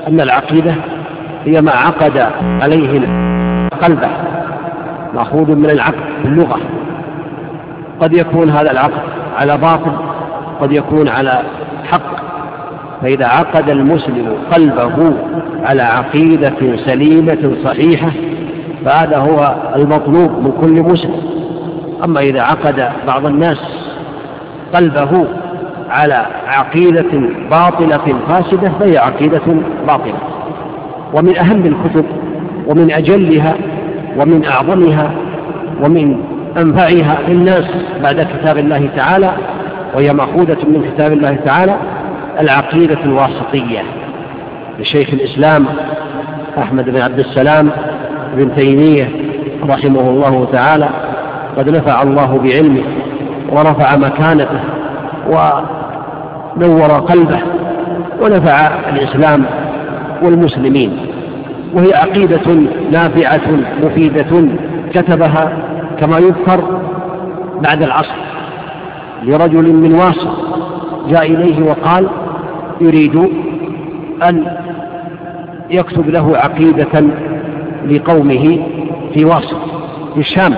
أن العقيدة هي ما عقد عليه قلبه، مأخوذ من العقد في اللغة. قد يكون هذا العقد على باطل، قد يكون على حق. فإذا عقد المسلم قلبه على عقيدة سليمة صحيحة فهذا هو المطلوب من كل مسلم. أما إذا عقد بعض الناس قلبه على عقيدة باطلة فاسدة فهي عقيدة باطلة. ومن أهم الكتب ومن أجلها ومن أعظمها ومن أنفعها للناس بعد كتاب الله تعالى، وهي مأخوذة من كتاب الله تعالى، العقيدة الواسطية لشيخ الإسلام أحمد بن عبد السلام بن تيمية رحمه الله تعالى. قد نفع الله بعلمه ورفع مكانته ونور قلبه ونفع الإسلام والمسلمين، وهي عقيدة نافعة مفيدة كتبها كما يذكر بعد العصر لرجل من واصل جاء إليه وقال يريد أن يكتب له عقيدة لقومه في واصل في الشام،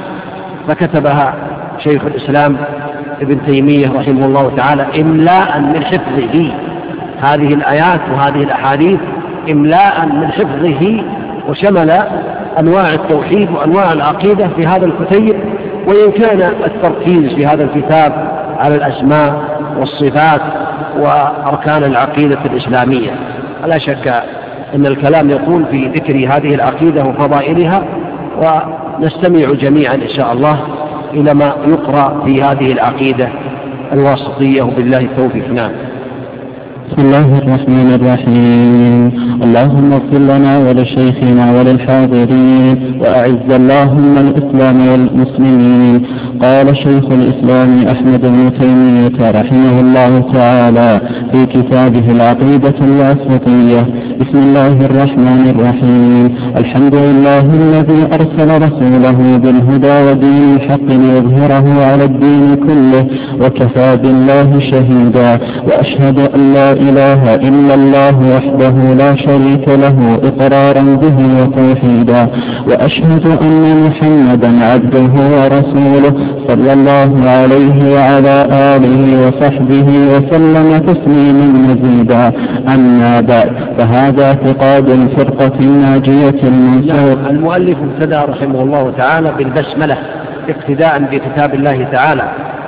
فكتبها شيخ الإسلام ابن تيمية رحمه الله تعالى إملاء من حفظه هذه الآيات وهذه الأحاديث، إملاء من حفظه، وشمل أنواع التوحيد وأنواع العقيدة في هذا الكتيب. وإن كان التركيز في هذا الكتاب على الأسماء والصفات وأركان العقيدة الإسلامية، لا شك أن الكلام يطول في ذكر هذه العقيدة وفضائلها، ونستمع جميعا إن شاء الله إلى ما يقرأ في هذه العقيدة الواسطية، وبالله التوفيق. نعم. بسم الله الرحمن الرحيم. اللهم اغفر لنا ولشيخنا وللحاضرين، وأعز اللهم الإسلام والمسلمين. قال شيخ الإسلام أحمد بن تيمية رحمه الله تعالى في كتابه العقيدة الواسطية: بسم الله الرحمن الرحيم. الحمد لله الذي أرسل رسوله بالهدى ودين الحق ليظهره على الدين كله، وكفى بالله شهيدا. وأشهد أن لا إله إلا الله وحده لا شريك له إقرارا به وتوحيدا. وأشهد أن محمدا عبده ورسوله صلى الله عليه وعلى آله وصحبه وسلم تسليما مزيدا. أما بعد، فهذا اعتقاد الفرقة الناجية المنصور. المؤلف ابتدأ رحمه الله تعالى بالبسملة اقتداء بكتاب الله تعالى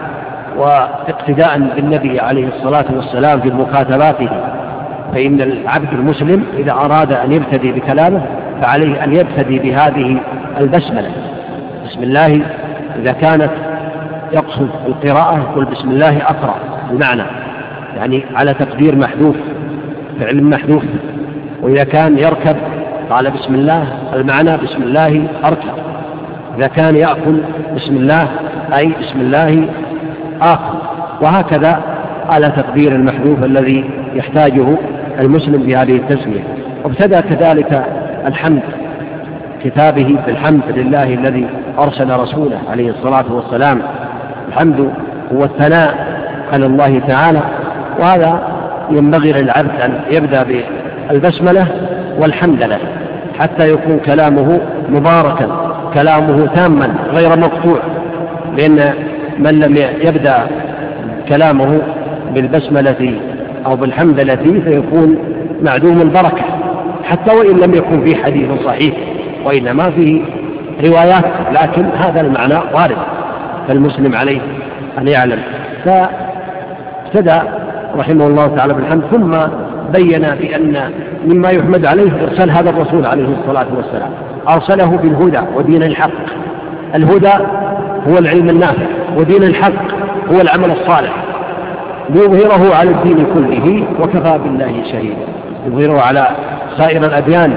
واقتداء بالنبي عليه الصلاة والسلام في مكاتباته. فإن العبد المسلم إذا أراد أن يبتدي بكلامه فعليه أن يبتدي بهذه البسملة. بسم الله إذا كانت يقصد القراءة يقول بسم الله أقرأ، المعنى يعني على تقدير محذوف، فعل محذوف. وإذا كان يركب قال بسم الله، المعنى بسم الله أركب. إذا كان يأكل بسم الله أي بسم الله آخر، وهكذا على تقدير المحذوف الذي يحتاجه المسلم في هذه التسمية. وابتدأ كذلك الحمد كتابه بالحمد لله الذي أرسل رسوله عليه الصلاة والسلام. الحمد هو الثناء على الله تعالى، وهذا ينبغي للعبد أن يبدأ بالبسملة والحمد له حتى يكون كلامه مباركا، كلامه تاما غير مقطوع. لأن من لم يبدأ كلامه بالبسملة أو بالحمدلة فيكون معدوم البركة، حتى وإن لم يكن فيه حديث صحيح وإنما فيه روايات، لكن هذا المعنى وارد، فالمسلم عليه أن يعلم. فابتدأ رحمه الله تعالى بالحمد، ثم بين بأن مما يحمد عليه إرسال هذا الرسول عليه الصلاة والسلام، أرسله بالهدى ودين الحق. الهدى هو العلم النافع، ودين الحق هو العمل الصالح، ليظهره على الدين كله، وكفى بالله شهيدا. يظهره على سائر الأديان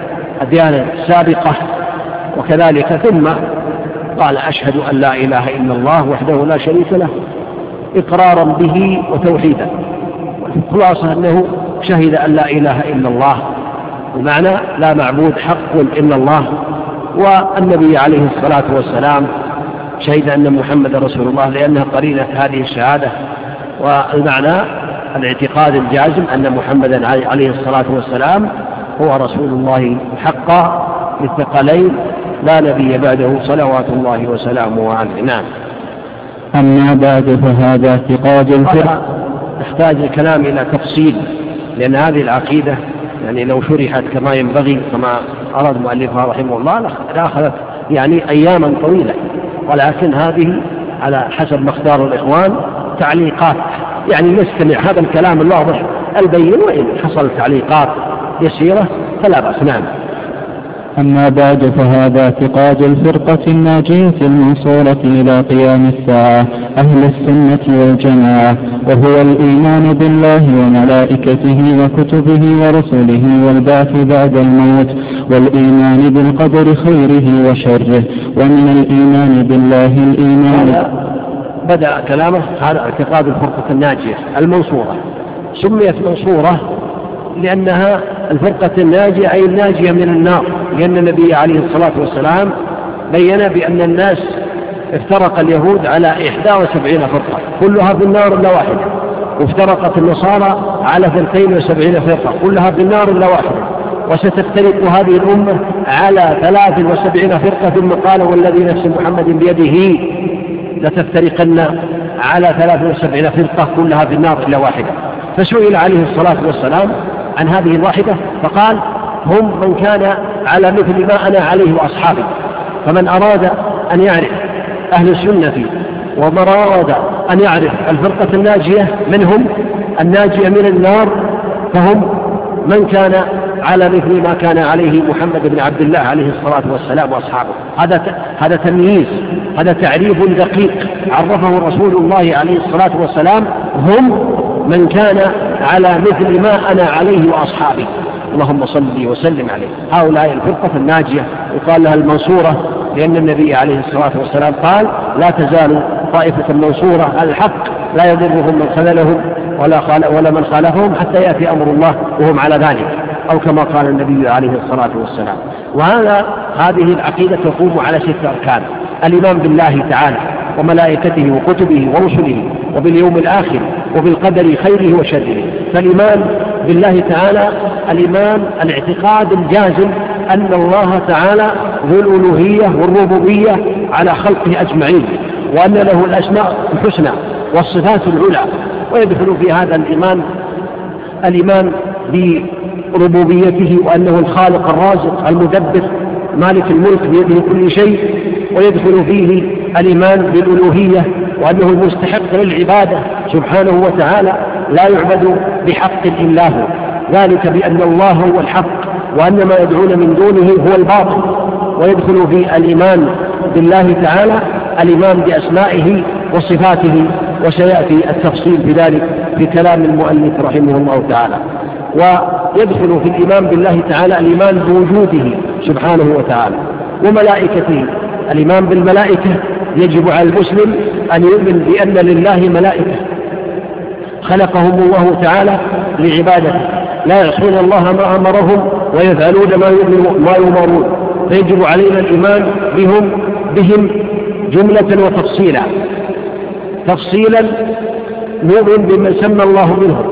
السابقة وكذلك. ثم قال أشهد أن لا إله إلا الله وحده لا شريك له إقرارا به وتوحيدا. والخلاصة أنه شهد أن لا إله إلا الله، بمعنى لا معبود حق إلا الله. والنبي عليه الصلاة والسلام شهد أن محمد رسول الله لأنها قرينة هذه الشهادة. والمعنى الاعتقاد الجازم أن محمدا عليه الصلاة والسلام هو رسول الله حقا للثقلين لا نبي بعده صلوات الله وسلامه عليه. نعم. أما بعد فهذا اعتقاد الفرقة تحتاج الكلام إلى تفصيل، لأن هذه العقيدة يعني لو شرحت كما ينبغي كما أراد مؤلفها رحمه الله لأخذت يعني أياما طويلة، ولكن هذه على حسب مختار الإخوان تعليقات، يعني نستمع هذا الكلام الواضح البين، وإن حصل تعليقات يسيرة فلا بأس. نعم. أما بعد فهذا اعتقاد الفرقة الناجية المنصورة إلى قيام الساعة أهل السنة والجماعة، وهو الإيمان بالله وملائكته وكتبه ورسله والبعث بعد الموت، والإيمان بالقدر خيره وشره، ومن الإيمان بالله الإيمان. بدأ كلامه هذا اعتقاد الفرقة الناجية المنصورة، سميت منصورة لأنها الفرقة الناجية أي الناجية من النار، لأن النبي عليه الصلاة والسلام بين بأن الناس افترق اليهود على 71 فرقة كلها في النار إلا واحدة، وافترقت النصارى على 72 فرقة كلها في النار إلا واحدة، وستفترق هذه الأمة على 73 فرقة، ثم قال والذي نفس محمد بيده لتفترقن على 73 فرقة كلها في النار إلا واحدة. فسئل عليه الصلاة والسلام عن هذه الواحدة فقال هم من كان على مثل ما أنا عليه وأصحابي. فمن أراد أن يعرف أهل السنة ومن أراد أن يعرف الفرقة الناجية منهم الناجية من النار فهم من كان على مثل ما كان عليه محمد بن عبد الله عليه الصلاة والسلام وأصحابه. هذا تمييز، هذا تعريف دقيق عرفه رسول الله عليه الصلاة والسلام، هم من كان على مثل ما أنا عليه وأصحابي. اللهم صل وسلم عليه. هؤلاء الفرقة الناجية يقال لها المنصورة، لأن النبي عليه الصلاة والسلام قال لا تزال طائفة منصورة على الحق لا يضرهم من خذلهم ولا من خالفهم حتى يأتي أمر الله وهم على ذلك، أو كما قال النبي عليه الصلاة والسلام. هذه العقيدة تقوم على 6 أركان: الإيمان بالله تعالى وملائكته وكتبه ورسله وباليوم الآخر وبالقدر خيره وشره. فالإيمان بالله تعالى الإيمان الاعتقاد الجازم أن الله تعالى ذو الألوهية والربوبية على خلقه أجمعين، وأن له الأسماء الحسنى والصفات العلى. ويدخل في هذا الإيمان بربوبيته وأنه الخالق الرازق المدبر مالك الملك بيده كل شيء. ويدخل فيه الإيمان بالألوهية وأنه المستحق للعبادة سبحانه وتعالى لا يعبد بحق إلا هو، ذلك بأن الله هو الحق وأن ما يدعون من دونه هو الباطل. ويدخل في الإيمان بالله تعالى الإيمان بأسمائه وصفاته، وسيأتي التفصيل في ذلك في كلام المؤلف رحمه الله تعالى. ويدخل في الإيمان بالله تعالى الإيمان بوجوده سبحانه وتعالى وملائكته. الإيمان بالملائكة يجب على المسلم أن يؤمن بأن لله ملائكة خلقهم الله تعالى لعبادته لا يعصون الله ما أمرهم ويفعلون ما يؤمرون، فيجب علينا الإيمان بهم جملة وتفصيلا. تفصيلا نؤمن بمن سمى الله منهم،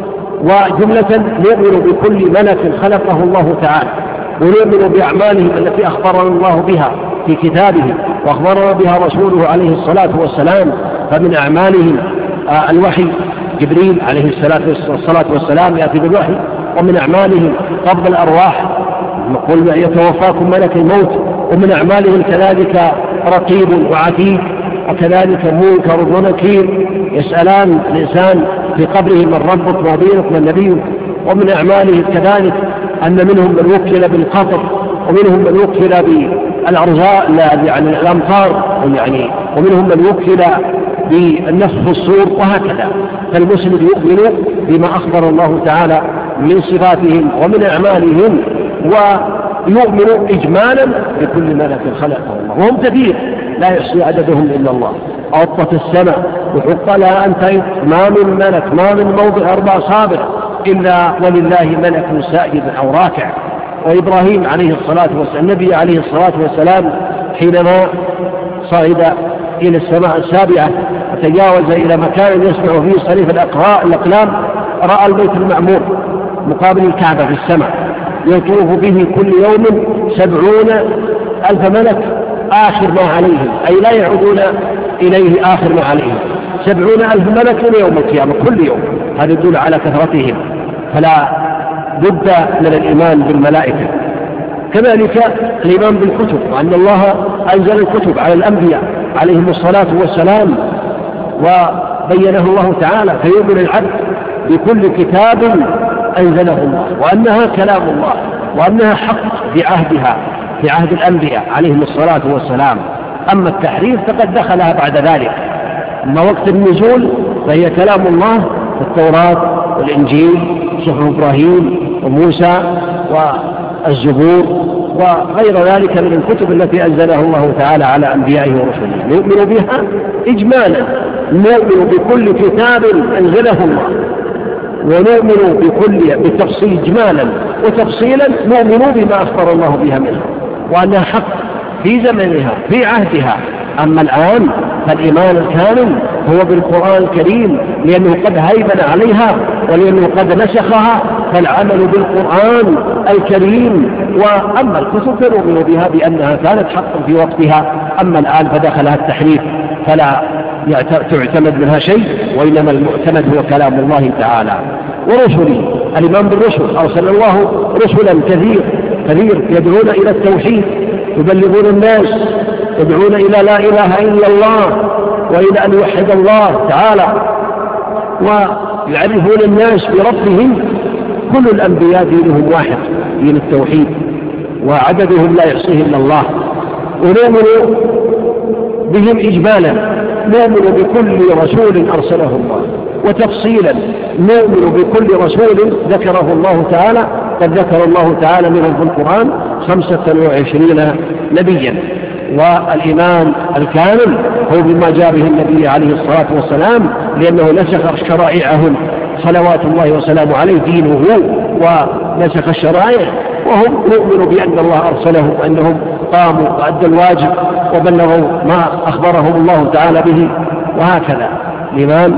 وجملة نؤمن بكل ملك خلقه الله تعالى، ونؤمن بأعمالهم التي أخبرنا الله بها في كتابه وأخبرنا بها رسوله عليه الصلاة والسلام. فمن أعمالهم الوحي، جبريل عليه الصلاة والسلام يأتي بالوحي. ومن أعمالهم قبض الأرواح، نقول يتوفاكم ملك الموت. ومن أعمالهم كذلك رقيب وعتيد، وكذلك منكر ونكير يسألان الإنسان في قبره من ربك ما دينك من نبيك. ومن أعمالهم كذلك أن منهم من وكل بالقطر، ومنهم من وكل بالأرزاق يعني الأمطار، يعني ومنهم من وكل بالنفخ في الصور، وهكذا. فالمسلم يؤمن بما أخبر الله تعالى من صفاتهم ومن أعمالهم، ويؤمن إجمالا بكل ملك خلقه الله، وهم كثير لا يحصي عددهم إلا الله. أطت السماء وحق لها أن تعد، ما من ملك ما من موضع 4 أصابع إلا ولله ملك ساجد أو راكع. وإبراهيم عليه الصلاة والسلام، النبي عليه الصلاة والسلام حينما صعد إلى السماء السابعة وتجاوز إلى مكان يسمع فيه صريف الأقلام رأى البيت المعمور مقابل الكعبة في السماء يطوف به كل يوم 70,000 ملك آخر ما عليهم، أي لا يعودون إليه آخر ما عليهم، 70,000 ملك إلى يوم القيامة كل يوم. هذا يدل على كثرتهم، فلا بد من الإيمان بالملائكة. كذلك الإيمان بالكتب، وأن الله أنزل الكتب على الأنبياء عليهم الصلاة والسلام وبينه الله تعالى، فيؤمن العبد بكل كتاب أنزله الله، وأنها كلام الله، وأنها حق بعهدها في عهد الأنبياء عليهم الصلاة والسلام. أما التحريف فقد دخلها بعد ذلك. أما وقت النزول فهي كلام الله في التوراة والإنجيل، صحف إبراهيم وموسى والزبور وغير ذلك من الكتب التي أنزلها الله تعالى على أنبيائه ورسله، نؤمن بها إجمالا، نؤمن بكل كتاب أنزله الله، ونؤمن بالتفصيل إجمالا، وتفصيلا نؤمن بما أخبر الله بها منها، وأنها حق في زمنها في عهدها. أما الآن فالإيمان الكامل هو بالقرآن الكريم، لأنه قد هيمن عليها ولأنه قد نسخها، فالعمل بالقرآن الكريم. وأما الكتب فنؤمن بها بأنها كانت حقا في وقتها. أما الآن فدخلها التحريف فلا تعتمد منها شيء، وإنما المعتمد هو كلام الله تعالى. ورسله، الإيمان بالرسل، أرسل الله رسلا كثير يدعون إلى التوحيد، يبلغون الناس، يدعون إلى لا إله إلا الله وإلى أن يوحد الله تعالى، ويعرفون الناس بربهم. كل الأنبياء دينهم واحد، دين التوحيد، وعددهم لا يحصيه إلا الله. ونؤمن بهم إجمالا، نؤمن بكل رسول أرسله الله، وتفصيلا نؤمن بكل رسول ذكره الله تعالى. قد ذكر الله تعالى منهم في القرآن 25 نبيا. والإيمان الكامل هو بما جاء به النبي عليه الصلاة والسلام، لأنه نسخ شرائعهم صلوات الله وسلامه عليه، دينه ونسخ الشرائع. وهم نؤمن بأن الله أرسله، وأنهم قاموا وأدوا الواجب وبلغوا ما أخبرهم الله تعالى به. وهكذا الإيمان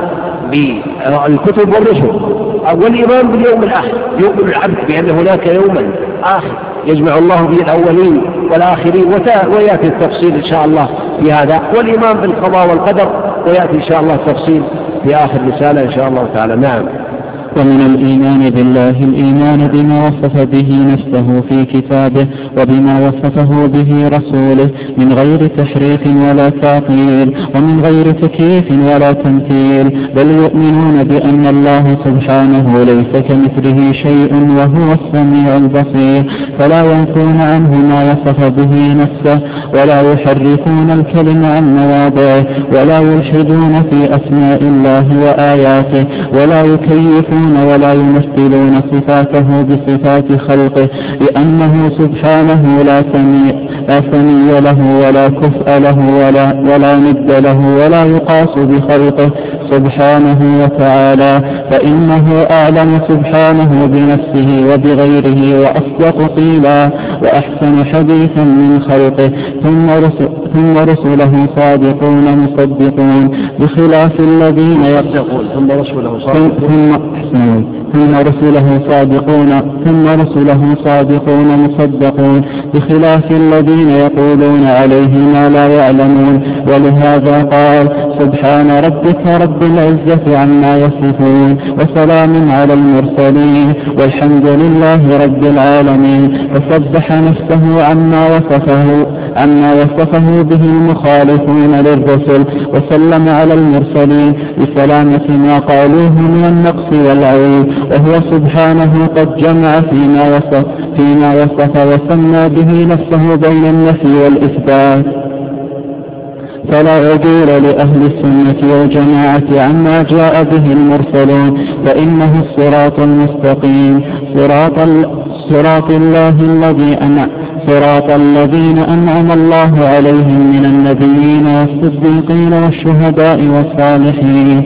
بالكتب والرسل. والإيمان باليوم الآخر، يؤمن العبد بأن هناك يوما آخر يجمع الله به الأولين والآخرين، ويأتي التفصيل إن شاء الله في هذا. والإيمان بالقضاء والقدر، ويأتي إن شاء الله التفصيل في آخر رسالة إن شاء الله تعالى. نعم. ومن الإيمان بالله الإيمان بما وصف به نفسه في كتابه وبما وصفه به رسوله من غير تحريف ولا تعطيل، ومن غير تكييف ولا تمثيل، بل يؤمنون بأن الله سبحانه ليس كمثله شيء وهو السميع البصير، فلا ينفون عنه ما وصف به نفسه، ولا يحرفون الكلم عن مواضعه، ولا يلحدون في أسماء الله وآياته، ولا يكيفون ولا يمثلون صفاته بصفات خلقه، لأنه سبحانه لا سمي له ولا كفء له ولا ند له، ولا يقاس بخلقه سبحانه وتعالى، فإنه أعلم سبحانه بنفسه وبغيره، وأصدق قيلا وأحسن حديثا من خلقه. ثم رسله صادقون مصدقون بخلاف الذين يصدقون، ثم رسله صادقون مصدقون بخلاف الذين يقولون عليه ما لا يعلمون. ولهذا قال سبحان ربك رب العزة عما يصفون، وسلام على المرسلين، والحمد لله رب العالمين. وسبح نفسه عما وصفه به المخالفون للرسل، وسلم على المرسلين بسلامة ما قالوه من النقص والعيب، وهو سبحانه قد جمع فيما وصف وسمى به نفسه بين النفي والإثبات. فلا عدول لأهل السنة والجماعة عما جاء به المرسلون، فإنه الصراط المستقيم، صراط الذين أنعم الله عليهم من النبيين والصديقين والشهداء والصالحين.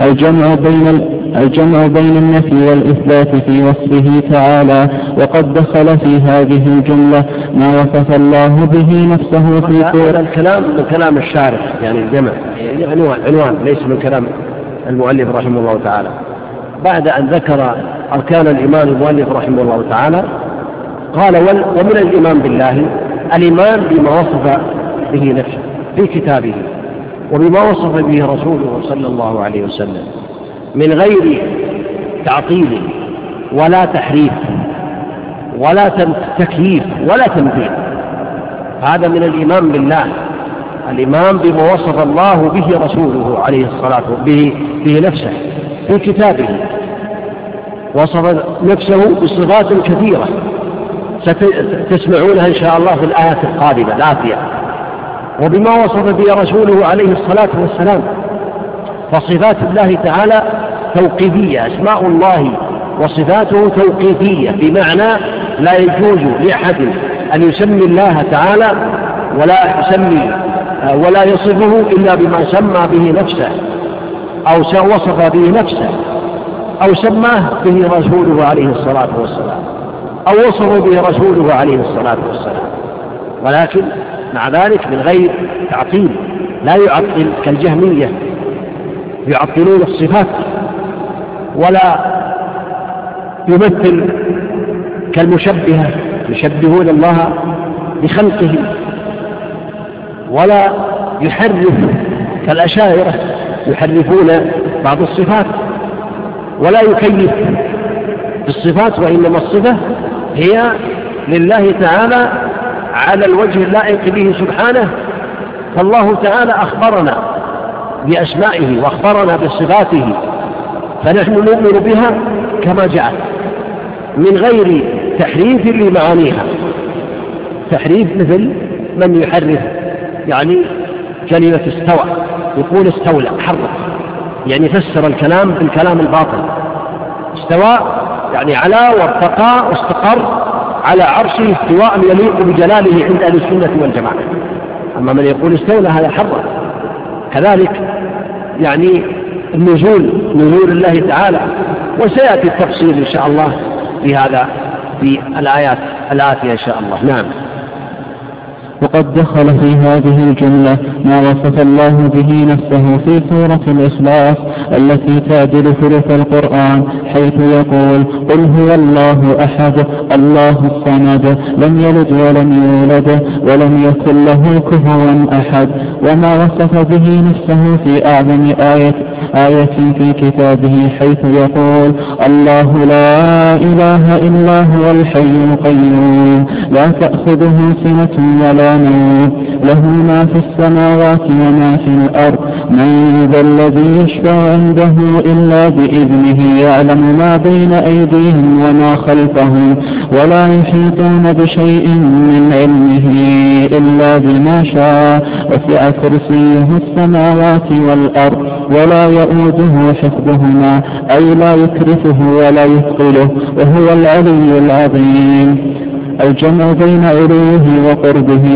الجمع بين النفي والإثبات في وصفه تعالى، وقد دخل في هذه الجملة ما وصف الله به نفسه في سورة. الكلام من كلام الشارح، يعني الجمع عنوان ليس من كلام المؤلف رحمه الله تعالى. بعد أن ذكر أركان الإيمان المؤلف رحمه الله تعالى قال: ومن الإيمان بالله الإيمان بما وصف به نفسه في كتابه وبما وصف به رسوله صلى الله عليه وسلم من غير تعطيل ولا تحريف ولا تكييف ولا تمثيل. هذا من الإيمان بالله، الإيمان بما وصف الله به رسوله عليه الصلاة به نفسه في كتابه. وصف نفسه بصفات كثيرة ستسمعونها إن شاء الله في الآيات القادمة الآتية. وبما وصف به رسوله عليه الصلاة والسلام، فصفات الله تعالى توقيفية، أسماء الله وصفاته توقيفية، بمعنى لا يجوز لأحد أن يسمي الله تعالى ولا يصفه إلا بما سمى به نفسه أو وصف به نفسه أو سماه به رسوله عليه الصلاة والسلام أو وصف به رسوله عليه الصلاة والسلام، ولكن مع ذلك من غير تعطيل. لا يعطل كالجهمية يعطلون الصفات، ولا يمثل كالمشبهة يشبهون الله بخلقه، ولا يحرف كالأشاعرة يحرفون بعض الصفات، ولا يكيف بالصفات، وإنما الصفة هي لله تعالى على الوجه اللائق به سبحانه. فالله تعالى أخبرنا بأسمائه وأخبرنا بصفاته، فنحن نؤمن بها كما جاءت من غير تحريف لمعانيها. تحريف مثل من يحرف يعني كلمة استوى، يقول استولى، حرف، يعني فسر الكلام بالكلام الباطل. استوى يعني علا وارتقى واستقر على عرشه استواء يليق بجلاله عند أهل السنة والجماعة. أما من يقول استولى هذا حرف. كذلك يعني نزول الله تعالى، وسيأتي التفصيل إن شاء الله في هذا في الآيات الآتية إن شاء الله. نعم. وقد دخل في هذه الجملة ما وصف الله به نفسه في سورة الإخلاص التي تعدل ثلث القرآن، حيث يقول: قل هو الله أحد الله الصمد لم يلد ولم يولد ولم يكن له كفوا أحد. وما وصف به نفسه في أعظم آية في كتابه، حيث يقول: الله لا إله إلا هو الحي القيوم لا تأخذه سنة ولا نوم له ما في السماوات وما في الأرض من ذا الذي يشفع عنده إلا بإذنه يعلم ما بين أيديهم وما خلفهم ولا يحيطون بشيء من علمه إلا بما شاء وسع كرسيه السماوات والأرض ولا يؤوده حفظهما أي لا يكرفه ولا يثقله وهو العلي العظيم. الجمع بين علوه وقربه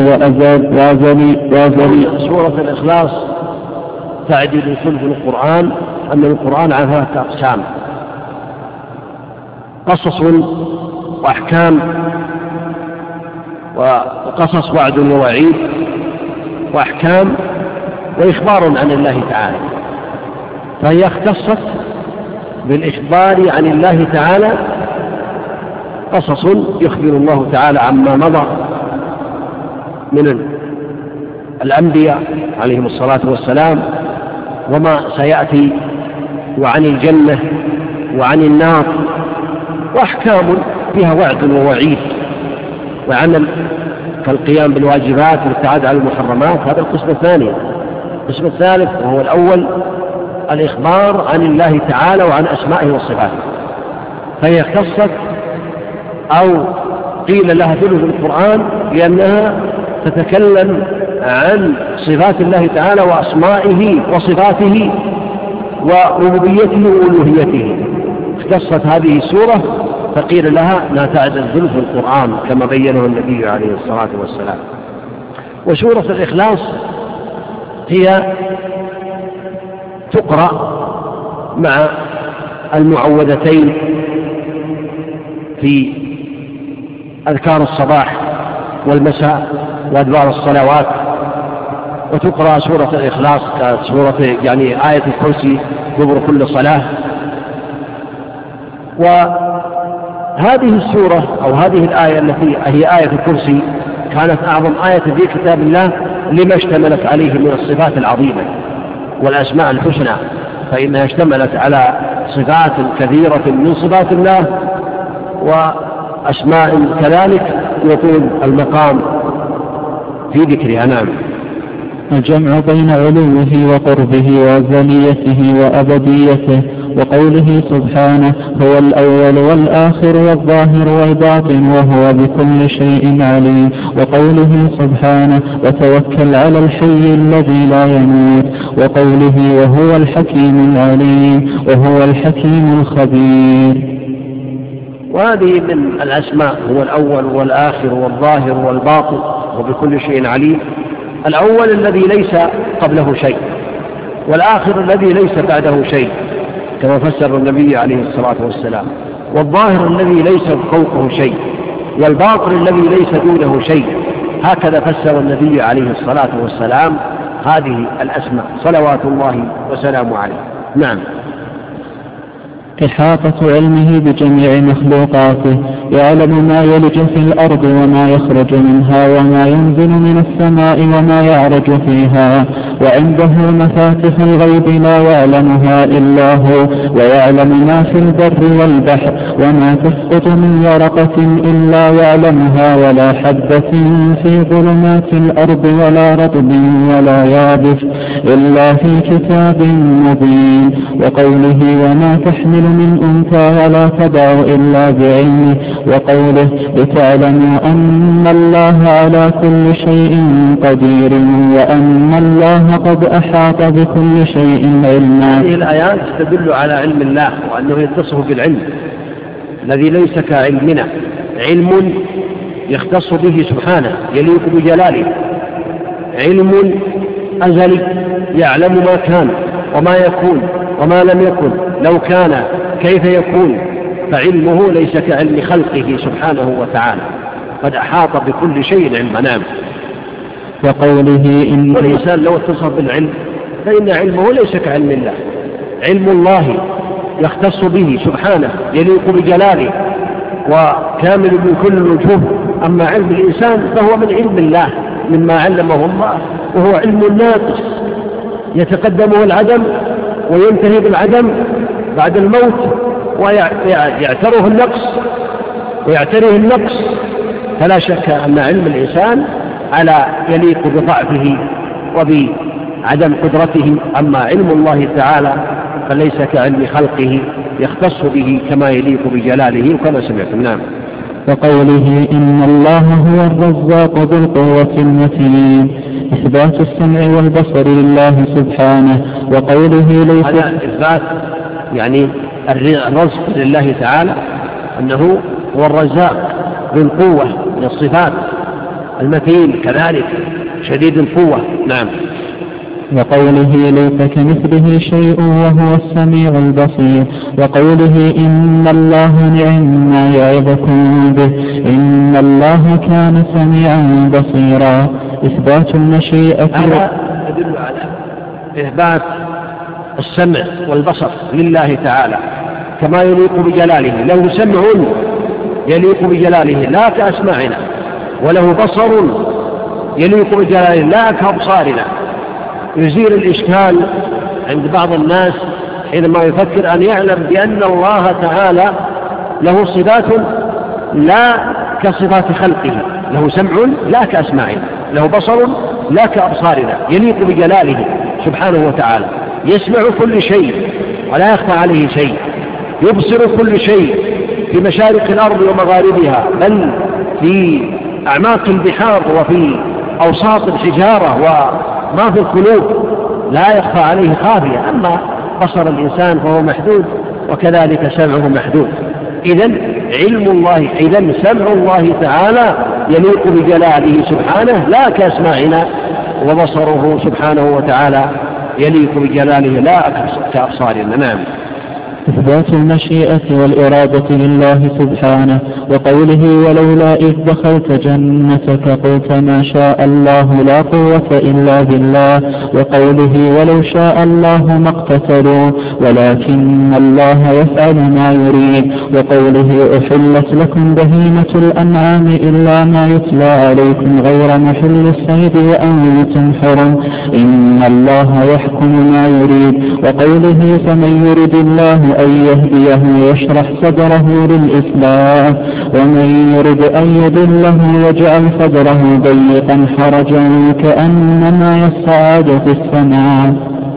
وأزلي. سورة الإخلاص تعدل ثلث القرآن، أن القرآن على 3 أقسام: قصص وأحكام، وقصص وعد ووعيد، وأحكام وإخبار عن الله تعالى. فهي اختصت بالإخبار عن الله تعالى. قصص يخبر الله تعالى عما مضى من الأنبياء عليهم الصلاة والسلام وما سيأتي، وعن الجنة وعن النار، وأحكام فيها وعد ووعيد وعمل كالقيام بالواجبات والابتعاد عن المحرمات. هذا القسم الثاني. القسم الثالث وهو الأول الإخبار عن الله تعالى وعن أسمائه وصفاته. فهي اختصت أو قيل لها ثلث القرآن لأنها تتكلم عن صفات الله تعالى وأسمائه وصفاته وربوبيته وألوهيته. اختصت هذه السورة فقيل لها لا تعدل ثلث القرآن كما بينه النبي عليه الصلاة والسلام. وسورة الإخلاص هي تقرأ مع المعوذتين في أذكار الصباح والمساء وأدبار الصلوات، وتقرأ سورة الإخلاص كسورة يعني آية الكرسي دبر كل صلاة، وهذه السورة أو هذه الآية التي هي آية الكرسي كانت أعظم آية في كتاب الله لما اشتملت عليه من الصفات العظيمة والأسماء الحسنى، فإنها اشتملت على صفات كثيرة من صفات الله وأسماء كذلك يطول المقام في ذكرها. نعم. الجمع بين علوه وقربه وأزليته وأبديته، وقوله سبحانه هو الأول والآخر والظاهر والباطن وهو بكل شيء عليم، وقوله سبحانه وتوكل على الحي الذي لا يموت، وقوله وهو الحكيم العليم وهو الحكيم الخبير. وهذه من الأسماء، هو الأول والآخر والظاهر والباطن وبكل شيء عليم. الأول الذي ليس قبله شيء، والآخر الذي ليس بعده شيء كما فسر النبي عليه الصلاة والسلام، والظاهر الذي ليس فوقه شيء، والباطن الذي ليس دونه شيء. هكذا فسر النبي عليه الصلاة والسلام هذه الأسماء صلوات الله وسلامه عليه. نعم. إحاطة علمه بجميع مخلوقاته، يعلم ما يلج في الأرض وما يخرج منها وما ينزل من السماء وما يعرج فيها، وعنده مفاتح الغيب لا يعلمها إلا هو، ويعلم ما في البر والبحر، وما تسقط من ورقة إلا يعلمها، ولا حبة في ظلمات الأرض ولا رطب ولا يابس إلا في كتاب مبين. وقوله وما تحمل من أنثى ولا تضع إلا بعلمه، وقوله لتعلموا أن الله على كل شيء قدير وأن الله قد أحاط بكل شيء علما. هذه الآيات تدل على علم الله وأنه يتصف بالعلم الذي ليس كعلمنا، علم يختص به سبحانه يليق بجلاله، علم أزلي يعلم ما كان وما يكون وما لم يكن، لو كان كيف يكون، فعلمه ليس كعلم خلقه سبحانه وتعالى، قد أحاط بكل شيء علما. نعم. وقوله إن والإنسان لو اتصف بالعلم فإن علمه ليس كعلم الله، علم الله يختص به سبحانه يليق بجلاله وكامل من كل الوجوه. أما علم الإنسان فهو من علم الله مما علمه الله، وهو علم ناقص يتقدمه العدم وينتهي بالعدم بعد الموت ويعتريه النقص. فلا شك أن علم الإنسان على يليق بضعفه وبعدم قدرته، أما علم الله تعالى فليس كعلم خلقه يختص به كما يليق بجلاله وكما سمعتم. نعم. وقوله إن الله هو الرزاق ذو القوة المتين، إثبات السمع والبصر لله سبحانه. وقوله ليس هذا إثبات يعني الرزق لله تعالى أنه هو الرزاق ذو القوة من الصفات، المتين كذلك شديد القوة. نعم. وقوله ليس كمثله شيء وهو السميع البصير. وقوله إن الله نعم ما يعظكم به إن الله كان سميعا بصيرا، إثبات المشيئة. هذا يدل على إثبات السمع والبصر لله تعالى كما يليق بجلاله، له سمع يليق بجلاله لا كأسماعنا، وله بصر يليق بجلاله لا كأبصارنا. يزيل الإشكال عند بعض الناس حينما يفكر أن يعلم بأن الله تعالى له صفات لا كصفات خلقه، له سمع لا كأسماعنا، له بصر لا كأبصارنا، يليق بجلاله سبحانه وتعالى، يسمع كل شيء ولا يخفى عليه شيء، يبصر كل شيء في مشارق الأرض ومغاربها، بل في أعماق البحار وفي أوساط الحجارة وما في القلوب لا يخفى عليه خافية. أما بصر الإنسان فهو محدود وكذلك سمعه محدود. إذن علم الله، إذن سمع الله تعالى يليق بجلاله سبحانه لا كأسماعنا، وبصره سبحانه وتعالى يليق بجلاله لا كأبصارنا. نعم. إثبات المشيئة والإرادة لله سبحانه، وقوله ولولا إذ دخلت جنتك قلت ما شاء الله لا قوة إلا بالله، وقوله ولو شاء الله ما اقتتلوا ولكن الله يفعل ما يريد، وقوله أحلت لكم بهيمة الأنعام إلا ما يتلى عليكم غير محل الصيد وأنتم حرم إن الله يحكم ما يريد، وقوله فمن يرد الله أن يهديه يشرح صدره للإسلام ومن يرد أن يضله يجعل صدره ضيقا حرجا كأنما يصعد في السماء.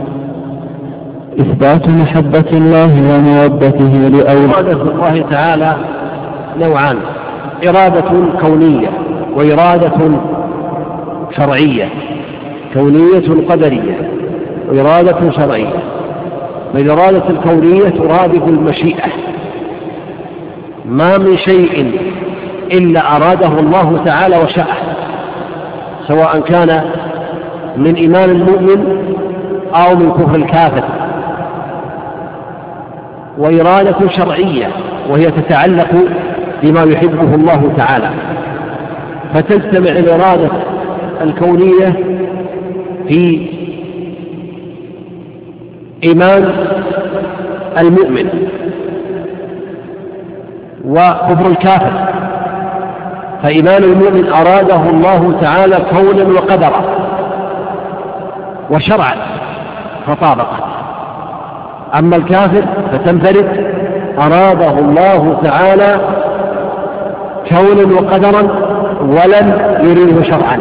إثبات محبة الله ومودته لأوليائه. إرادة الله تعالى نوعان: إرادة كونية وإرادة شرعية، كونية قدرية وإرادة شرعية. فالإرادة الكونية ترادف المشيئة، ما من شيء إلا أراده الله تعالى وشاءه، سواء كان من إيمان المؤمن أو من كفر الكافر. وإرادة شرعية وهي تتعلق بما يحبه الله تعالى، فتجتمع الإرادة الكونية في إيمان المؤمن وكفر الكافر. فإيمان المؤمن أراده الله تعالى كونا وقدرا وشرعا فطابقت، أما الكافر فتنفرد أراده الله تعالى كونا وقدرا ولم يريده شرعا.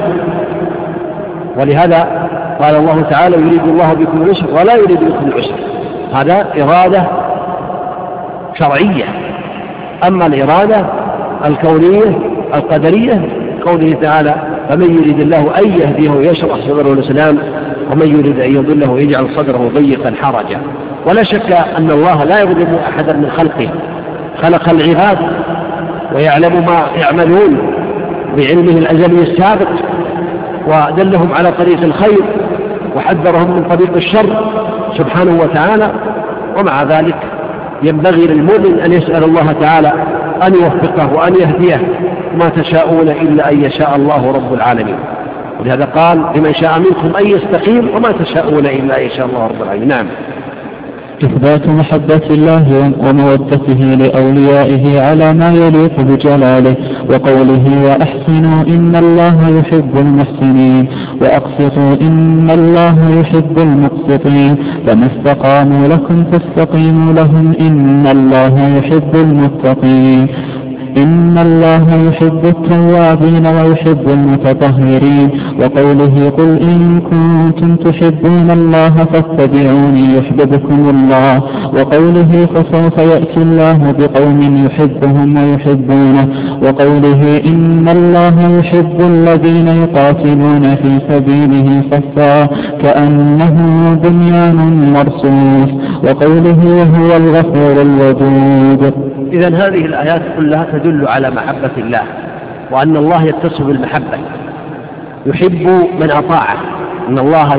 ولهذا قال الله تعالى يريد الله بكم اليسر ولا يريد بكم العسر، هذا إرادة شرعية. أما الإرادة الكونية القدرية قوله تعالى فمن يريد الله أن يهديه يشرح صدره للإسلام ومن يريد أن يضله يجعل صدره ضيقا حرجا. ولا شك أن الله لا يظلم أحدا من خلقه، خلق العباد ويعلم ما يعملون بعلمه الأزلي السابق، ودلهم على طريق الخير وحذرهم من طريق الشر سبحانه وتعالى. ومع ذلك ينبغي للمؤمن أن يسأل الله تعالى أن يوفقه وأن يهديه، ما تشاءون إلا أن يشاء الله رب العالمين. ولهذا قال لمن شاء منكم أن يستقيم وما تشاءون إلا أن يشاء الله رب العالمين. نعم. إثبات محبة الله ومودته لأوليائه على ما يليق بجلاله، وقوله وأحسنوا إن الله يحب المحسنين وأقسطوا إن الله يحب المقسطين، فما استقاموا لكم فاستقيموا لهم إن الله يحب المتقين. إن الله يحب التوابين ويحب المتطهرين، وقوله قل إن كنتم تحبون الله فاتبعوني يحببكم الله، وقوله فسوف يأتي الله بقوم يحبهم ويحبونه، وقوله إن الله يحب الذين يقاتلون في سبيله صفا كأنه بنيان مرصوص، وقوله وهو الغفور الودود. إذن هذه الآيات كلها تدل على محبة الله، وأن الله يتصف بالمحبة، يحب من أطاعه. إن الله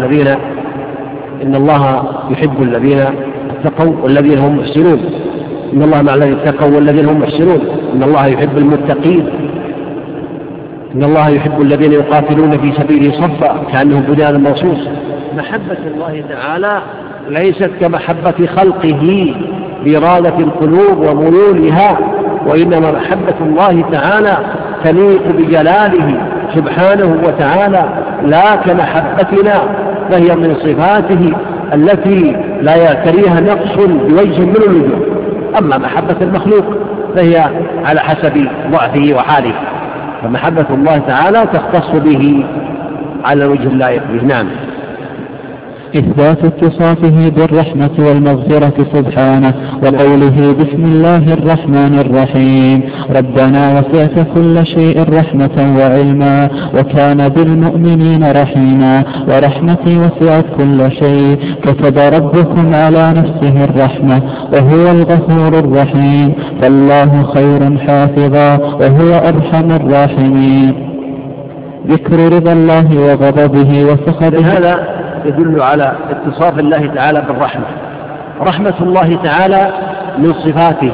يحب الذين اتقوا والذين هم محسنون، إن الله مع الذين اتقوا والذين هم محسنون، إن الله يحب المتقين، إن الله يحب الذين يقاتلون في سبيله صفا كأنهم بنيان مرصوص. محبة الله تعالى ليست كمحبة خلقه بإرادة القلوب وميولها، وإنما محبة الله تعالى تليق بجلاله سبحانه وتعالى لا كمحبتنا، فهي من صفاته التي لا يعتريها نقص بوجه من الوجوه. أما محبة المخلوق فهي على حسب ضعفه وحاله، فمحبة الله تعالى تختص به على وجه اللائق به. نعم. إثبات اتصافه بالرحمة والمغفرة سبحانه، وقوله بسم الله الرحمن الرحيم ربنا وسعت كل شيء رحمة وعلما وكان بالمؤمنين رحيما ورحمتي وسعت كل شيء كتب ربكم على نفسه الرحمة وهو الغفور الرحيم فالله خير حافظا وهو أرحم الراحمين. ذكر رضا الله وغضبه وسخطه. هذا يدل على اتصاف الله تعالى بالرحمة، رحمة الله تعالى من صفاته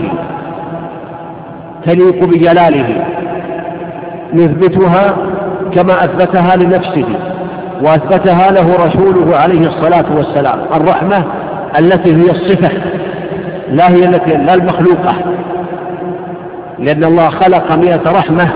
تليق بجلاله، نثبتها كما أثبتها لنفسه وأثبتها له رسوله عليه الصلاة والسلام. الرحمة التي هي الصفة لا هي التي لا المخلوقة، لأن الله خلق 100 رحمة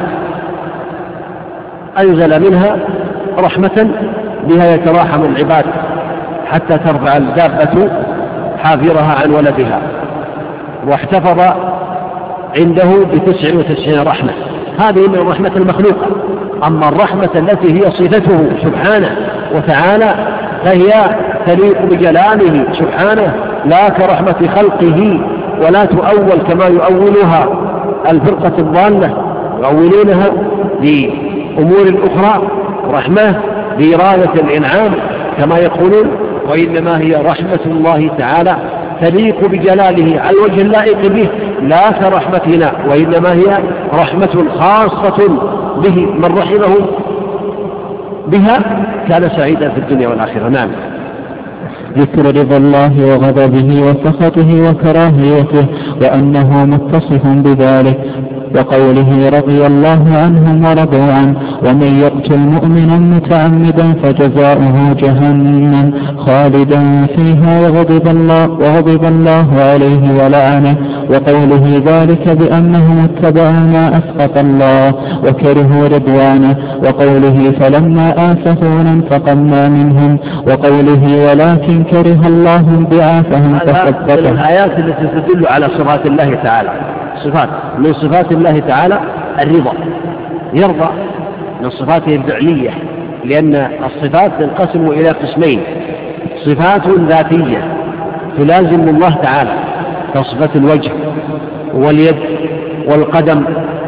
أنزل منها رحمة بها يتراحم العباد حتى ترفع الدابة حافرها عن ولدها، واحتفظ عنده ب99 رحمة. هذه من الرحمة المخلوقة. أما الرحمة التي هي صفته سبحانه وتعالى فهي تليق بجلاله سبحانه، لا كرحمة خلقه، ولا تؤول كما يؤولها الفرقة الضالة، يؤولونها لأمور أخرى، رحمة بإرادة الإنعام كما يقولون، وإنما هي رحمة الله تعالى تليق بجلاله على الوجه اللائق به، لا كرحمتنا، وإنما هي رحمة خاصة به. من رحمه بها كان سعيدا في الدنيا والآخرة. نعم. ذكر رضا الله وغضبه وسخطه وكراهيته وأنه متصف بذلك، وقوله رضي الله عنهم ورضوا عنه ومن يقتل مؤمنا متعمدا فجزاؤه جهنم خالدا فيها وغضب الله عليه ولعنه، وقوله ذلك بأنهم اتبعوا ما أسخط الله وكرهوا رضوانه، وقوله فلما آسفونا انتقمنا منهم، وقوله ولكن كره الله انبعاثهم فثبتهم. الآيات التي تدل على صفات الله تعالى. صفات من صفات الله تعالى الرضا، يرضى من صفاته الفعلية، لأن الصفات تنقسم إلى قسمين: صفات ذاتية تلازم الله تعالى كصفة الوجه واليد والقدم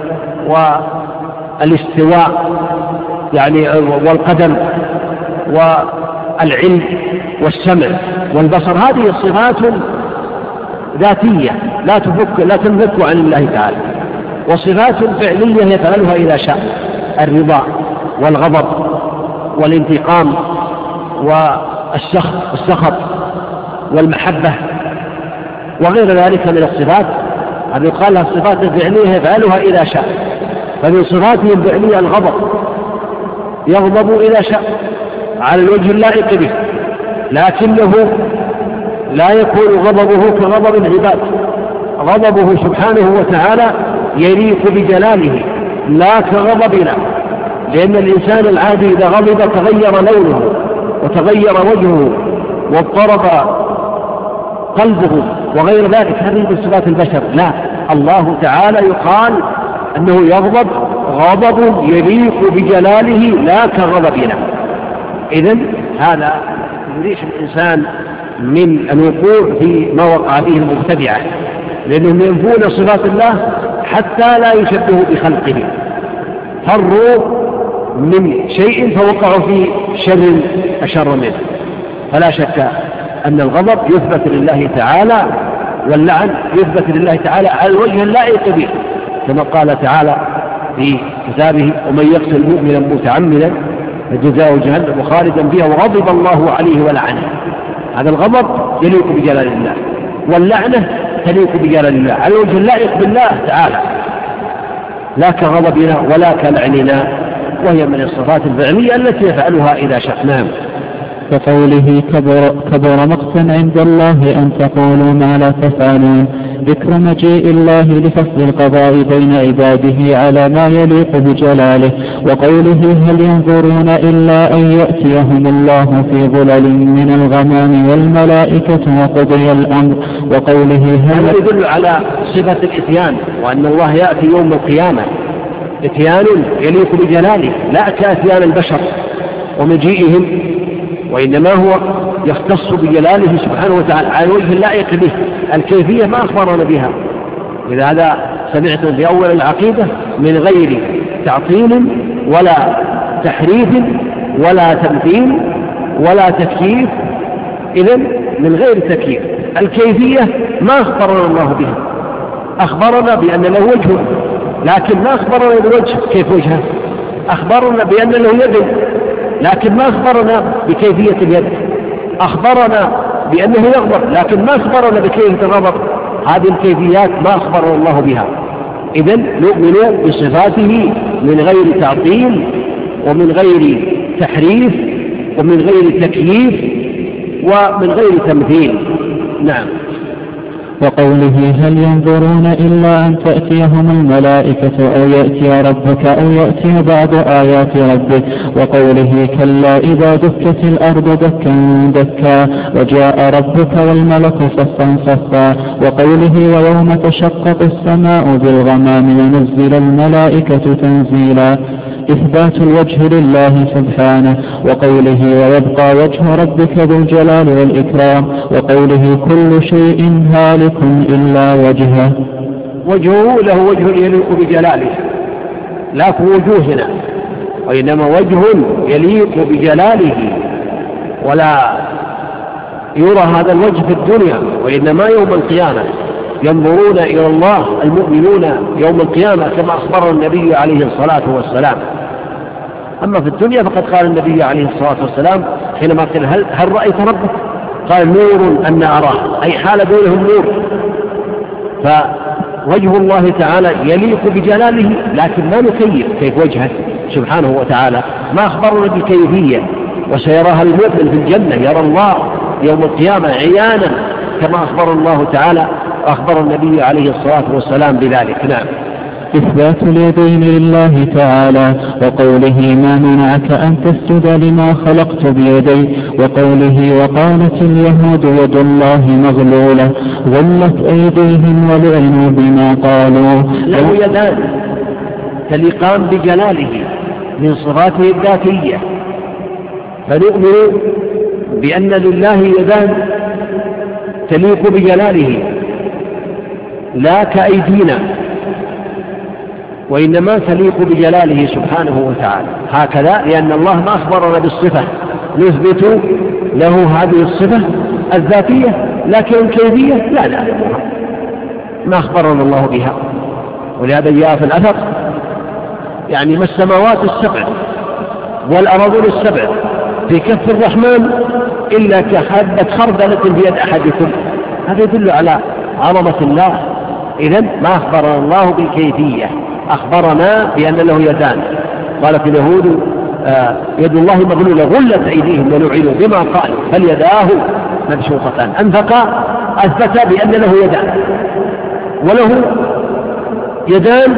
والاستواء يعني والقدم والعلم والسمع والبصر. هذه الصفات ذاتية لا تنفك عن الله تعالى. وصفات فعلية يفعلها إذا شاء: الرضا والغضب والانتقام والسخط والمحبة وغير ذلك من الصفات. هذه يقال لها الصفات الفعلية يفعلها إذا شاء. فمن صفاته الفعلية الغضب، يغضب إذا شاء على الوجه اللائق به، لكنه لا يكون غضبه كغضب العباد. غضبه سبحانه وتعالى يليق بجلاله لا كغضبنا، لأن الإنسان العادي إذا غضب تغير لونه وتغير وجهه واضطرب قلبه وغير ذلك. هذه من صفات البشر. لا، الله تعالى يقال أنه يغضب غضب يليق بجلاله لا كغضبنا. إذن هذا يريح الإنسان من الوقوع في ما وقع فيه المبتدعة، لأنهم ينفون صفات الله حتى لا يشبهوا بخلقه، فروا من شيء فوقعوا في شر أشر منه. فلا شك أن الغضب يثبت لله تعالى، واللعن يثبت لله تعالى على الوجه اللائق به، كما قال تعالى في كتابه: ومن يقتل مؤمنا متعمدا فجزاؤه جهنم خالدا فيها وغضب الله عليه ولعنه. هذا الغضب يليق بجلال الله، واللعنة تليق بجلال الله على الوجه اللائق بالله تعالى، لا كغضبنا ولا كلعننا، وهي من الصفات الفعلية التي يفعلها إذا شاء. نعم. كقوله كبر مقتا عند الله أن تقولوا ما لا تفعلون. ذكر مجيء الله لفصل القضاء بين عباده على ما يليق بجلاله، وقوله هل ينظرون إلا أن يأتيهم الله في ظلل من الغمام والملائكة وقضي الأمر، وقوله هذا يدل على صفة الإتيان، وأن الله يأتي يوم القيامة إتيان يليق بجلاله لا كأتيان البشر ومجيئهم، وإنما هو يختص بجلاله سبحانه وتعالى على الوجه اللائق به. الكيفية ما أخبرنا بها، لهذا سمعتم في أول العقيدة من غير تعطيل ولا تحريف ولا تمثيل ولا تكييف. إذن من غير تكييف. الكيفية ما أخبرنا الله بها، أخبرنا بأن له وجه، لكن ما أخبرنا بالوجه كيف وجهه. أخبرنا بأن له يد، لكن ما أخبرنا بكيفية اليد. أخبرنا بأنه يغضب، لكن ما أخبرنا بكيفية الغضب، هذه الكيفيات ما أخبرنا الله بها. إذن نؤمن بصفاته من غير تعطيل ومن غير تحريف ومن غير تكييف ومن غير تمثيل. نعم. وقوله هل ينظرون إلا أن تأتيهم الملائكة أو يأتي ربك أو يأتي بعض آيات ربك. وقوله كلا إذا دكت الأرض دكا دكا وجاء ربك والملك صفا صفا. وقوله ويوم تشقق السماء بالغمام ونزل الملائكة تنزيلا، إثبات الوجه لله سبحانه. وقوله ويبقى وجه ربك ذو الجلال والإكرام. وقوله كل شيء هالك إلا وجهه. وجهه له وجه يليق بجلاله، لا في وجوهنا، وإنما وجه يليق بجلاله، ولا يرى هذا الوجه في الدنيا، وإنما يوم القيامة ينظرون إلى الله المؤمنون يوم القيامة كما أخبر النبي عليه الصلاة والسلام. أما في الدنيا فقد قال النبي عليه الصلاة والسلام حينما قال هل رأيت ربك؟ قال نور أن أراه، أي حال بينهم نور. فوجه الله تعالى يليق بجلاله، لكن ما نكيف كيف وجهه سبحانه وتعالى، ما أخبرنا بالكيفية، وسيراها المؤمن في الجنة، يرى الله يوم القيامة عيانا كما أخبر الله تعالى وأخبر النبي عليه الصلاة والسلام بذلك. نعم. إثبات اليدين لله تعالى. وقوله ما منعك أن تسجد لما خلقت بيدي. وقوله وقالت اليهود يد الله مغلولة غلت أيديهم ولعنوا بما قالوا. له يدان تليقان بجلاله من صفاته الذاتية، فنؤمن بأن لله يدان تليق بجلاله لا كأيدينا، وإنما تليق بجلاله سبحانه وتعالى هكذا، لأن الله ما أخبرنا بالصفة نثبت له هذه الصفة الذاتية، لكن الكيفية لا نعلمها، ما أخبرنا الله بها. ولهذا جاء في الأثر يعني ما السماوات السبع والأراضين السبع في كف الرحمن إلا كحبة خردلة في يد أحدكم. هذا يدل على عظمة الله. إذن ما أخبرنا الله بالكيفية، أخبرنا بأن له يدان. قالت اليهود يد الله مغلولة غلت أيديهم ولعنوا بما قالوا بل يداه مبسوطتان. أنفقا أثبت بأن له يدان، وله يدان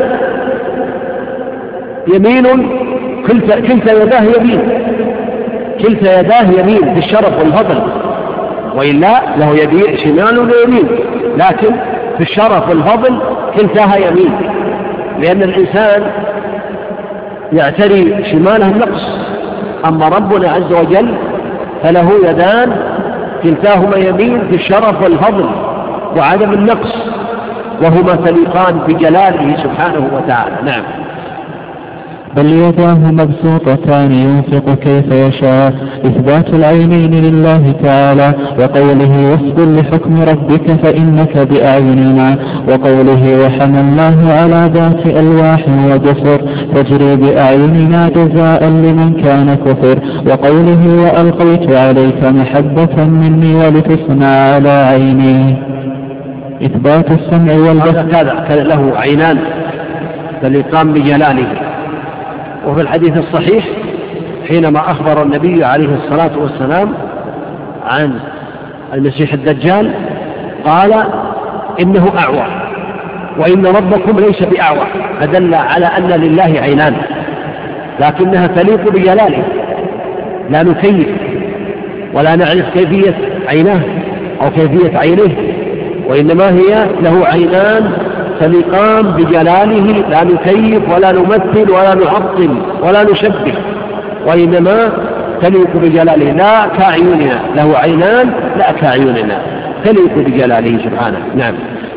يمين، كلتا يداه يمين، كلتا يداه يمين في الشرف والفضل، وإلا له يد شمال ويمين، لكن في الشرف والفضل كلتاها يمين، لأن الإنسان يعتري شماله النقص، أما ربنا عز وجل فله يدان كلتاهما يمين في الشرف والفضل وعدم النقص، وهما تليقان بجلاله سبحانه وتعالى. نعم. بل يداه مبسوطتان ينفق كيف يشاء. إثبات العينين لله تعالى. وقوله واصبر لحكم ربك فإنك بأعيننا. وقوله وحملناه على ذات ألواح ودسر تجري بأعيننا جزاء لمن كان كفر. وقوله وألقيت عليك محبة مني ولتصنع على عيني. إثبات السمع والبصر. هذا له عينان تليقان بجلاله. وفي الحديث الصحيح حينما أخبر النبي عليه الصلاة والسلام عن المسيح الدجال قال إنه أعور، وإن ربكم ليس بأعور، فدل على أن لله عينان لكنها تليق بجلاله، لا نكيف ولا نعرف كيفية عيناه أو كيفية عينه، وإنما هي له عينان تليقان بجلاله، لا نكيف ولا نمثل ولا نعطل ولا نشبه، وإنما تليق بجلاله لا كأعيننا، له عينان لا كأعيننا، تليق بجلاله سبحانه. نعم.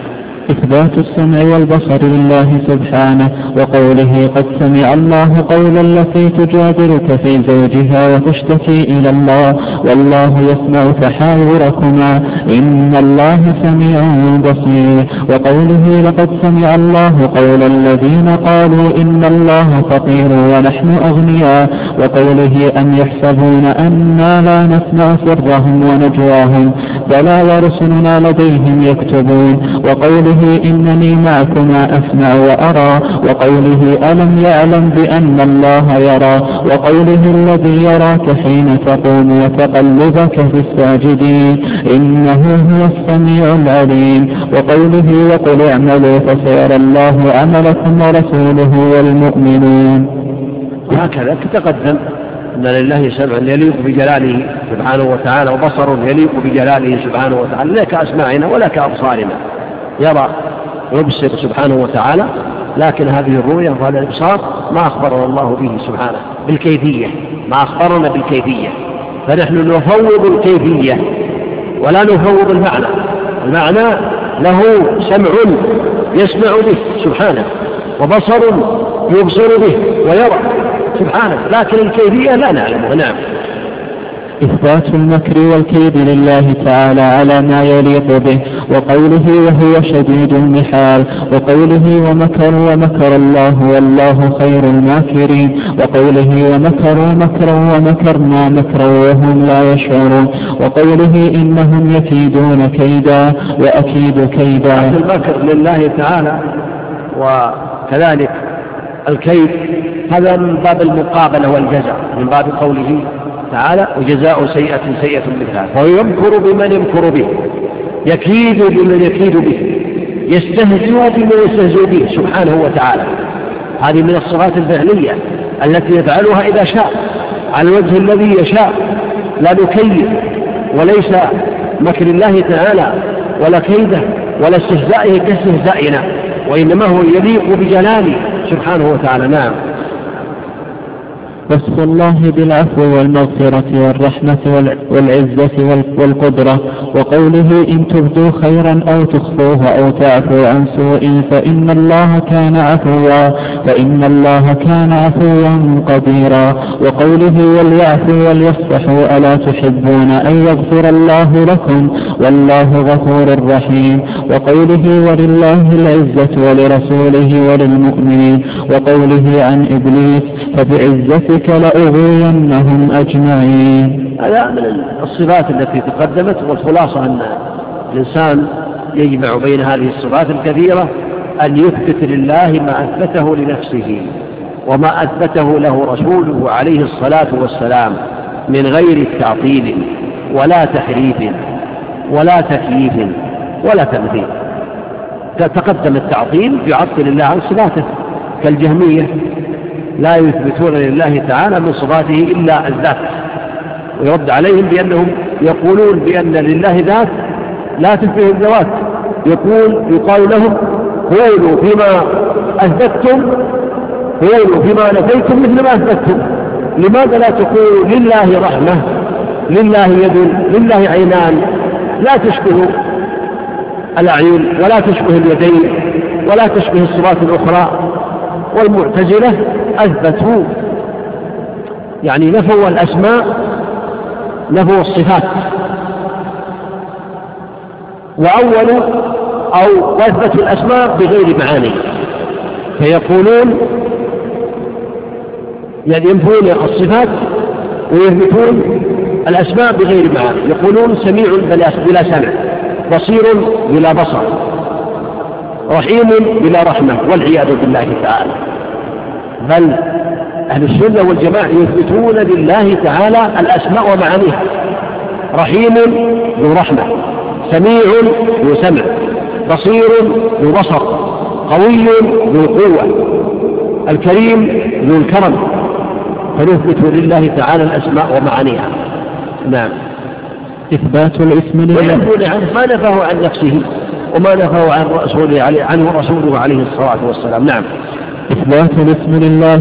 إثبات السمع والبصر لله سبحانه، وقوله قد سمع الله قول التي تجادلك في زوجها وتشتكي إلى الله والله يسمع تحاوركما إن الله سميع بصير. وقوله لقد سمع الله قول الذين قالوا إن الله فقير ونحن أغنياء. وقوله أم يحسبون أنا لا نسمع سرهم ونجواهم بلى ورسلنا لديهم يكتبون. وقوله إنني معكما أسمع وأرى. وقوله ألم يعلم بأن الله يرى. وقوله الذي يراك حين تقوم وتقلبك في الساجدين إنه هو السميع العليم. وقوله وقل اعملوا فسيرى الله عملكم ورسوله والمؤمنون. هكذا تقدم أن لله سمع يليق بجلاله سبحانه وتعالى وبصر يليق بجلاله سبحانه وتعالى لا كأسماعنا ولا كأبصارنا، يرى ويبصر سبحانه وتعالى، لكن هذه الرؤية وهذا الإبصار ما أخبرنا الله به سبحانه بالكيفية، ما أخبرنا بالكيفية، فنحن نفوض الكيفية ولا نفوض المعنى. المعنى له سمع يسمع به سبحانه وبصر يبصر به ويرى سبحانه، لكن الكيفية لا نعلمها. نعم. إثبات المكر والكيد لله تعالى على ما يليق به. وقوله وهو شديد المحال. وقوله ومكر الله والله خير الماكرين. وقوله ومكروا مكرا ومكرنا مكرا وهم لا يشعرون. وقوله إنهم يكيدون كيدا وأكيد كيدا. المكر لله تعالى وكذلك الكيد هذا من باب المقابلة والجزاء، من باب قوله تعالى وجزاء سيئة سيئة مثلها، ويمكر بمن يمكر به، يكيد بمن يكيد به، يستهزئ بمن يستهزئ به سبحانه وتعالى. هذه من الصفات الفعلية التي يفعلها إذا شاء على الوجه الذي يشاء، لا نكيد، وليس مكر الله تعالى ولا كيده ولا استهزائه كاستهزائنا، وإنما هو يليق بجلاله سبحانه وتعالى. نعم. وصف الله بالعفو والمغفرة والرحمة والعزة والقدرة. وقوله إن تبدوا خيرا أو تخفوه أو تعفوا عن سوء فإن الله كان عفوا قديرا. وقوله وليعفوا وليصفحوا ألا تحبون أن يغفر الله لكم والله غفور رحيم. وقوله ولله العزة ولرسوله وللمؤمنين. وقوله عن إبليس فبعزتك لأغوينهم أجمعين. هذا من الصفات التي تقدمت، والخلاصة أن الإنسان يجمع بين هذه الصفات الكثيرة أن يثبت لله ما أثبته لنفسه وما أثبته له رسوله عليه الصلاة والسلام من غير تعطيل ولا تحريف ولا تكييف ولا تمثيل. تقدم التعطيل يعطل الله عن صفاته كالجهمية، لا يثبتون لله تعالى من صفاته إلا الذات، ويرد عليهم بأنهم يقولون بأن لله ذات لا تشبه الذوات. يقال لهم قولوا فيما أثبتتم، قولوا فيما نفيتم مثل ما أثبتتم. لماذا لا تقولوا لله رحمة، لله يد، لله عينان، لا تشبه الأعين ولا تشبه اليدين ولا تشبه الصفات الأخرى. والمعتزلة أثبتوا يعني نفوا الأسماء، نفوا الصفات، وأولوا أو أثبتوا الأسماء بغير معاني، فيقولون يعني ينفون الصفات ويثبتون الأسماء بغير معاني. يقولون سميع بلا سمع، بصير بلا بصر، رحيم بلا رحمة، والعياذ بالله تعالى. بل أهل السنة والجماعة يثبتون لله تعالى الأسماء ومعانيها، رحيم ذو رحمة، سميع ذو سمع، بصير ذو بصر، قوي ذو قوة، الكريم ذو الكرم. فنثبت لله تعالى الأسماء ومعانيها. نعم. إثبات الاسم لله ما نفاه عن نفسه وما نفاه عنه رسوله عليه الصلاة والسلام. نعم. إثبات الاسم لله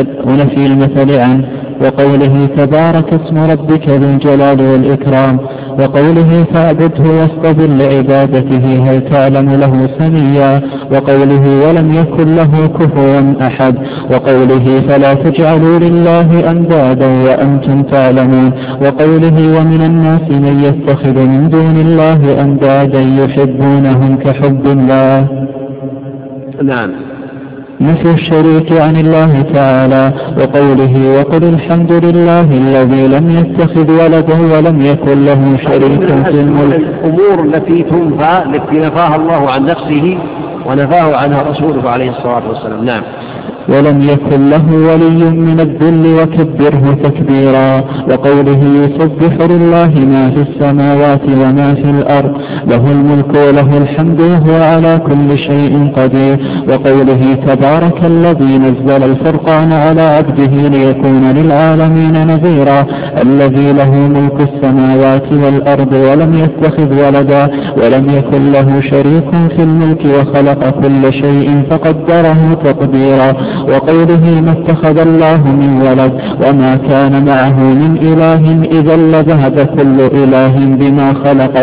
ونفي المثل عنه. وقوله تبارك اسم ربك ذو الجلال والإكرام. وقوله فاعبده واصطبر لعبادته هل تعلم له سميا، وقوله ولم يكن له كفوا أحد، وقوله فلا تجعلوا لله أندادا وأنتم تعلمون، وقوله ومن الناس من يتخذ من دون الله أندادا يحبونهم كحب الله. نعم. نفي الشريك عن الله تعالى، وقوله وقل الحمد لله الذي لم يتخذ ولدا ولم يكن له شريك في الملك. الأمور التي تنفى التي نفاها الله عن نفسه ونفاه عنها رسوله عليه الصلاة والسلام. نعم. ولم يكن له ولي من الذل وكبره تكبيرا، وقوله يسبح لله ما في السماوات وما في الأرض له الملك وله الحمد وهو على كل شيء قدير، وقوله تبارك الذي نزل الفرقان على عبده ليكون للعالمين نذيرا، الذي له ملك السماوات والأرض ولم يتخذ ولدا ولم يكن له شريك في الملك وخلق كل شيء فقدره تقديرا، وقوله ما اتخذ الله من ولد وما كان معه من إله إذا لذهب كل إله بما خلق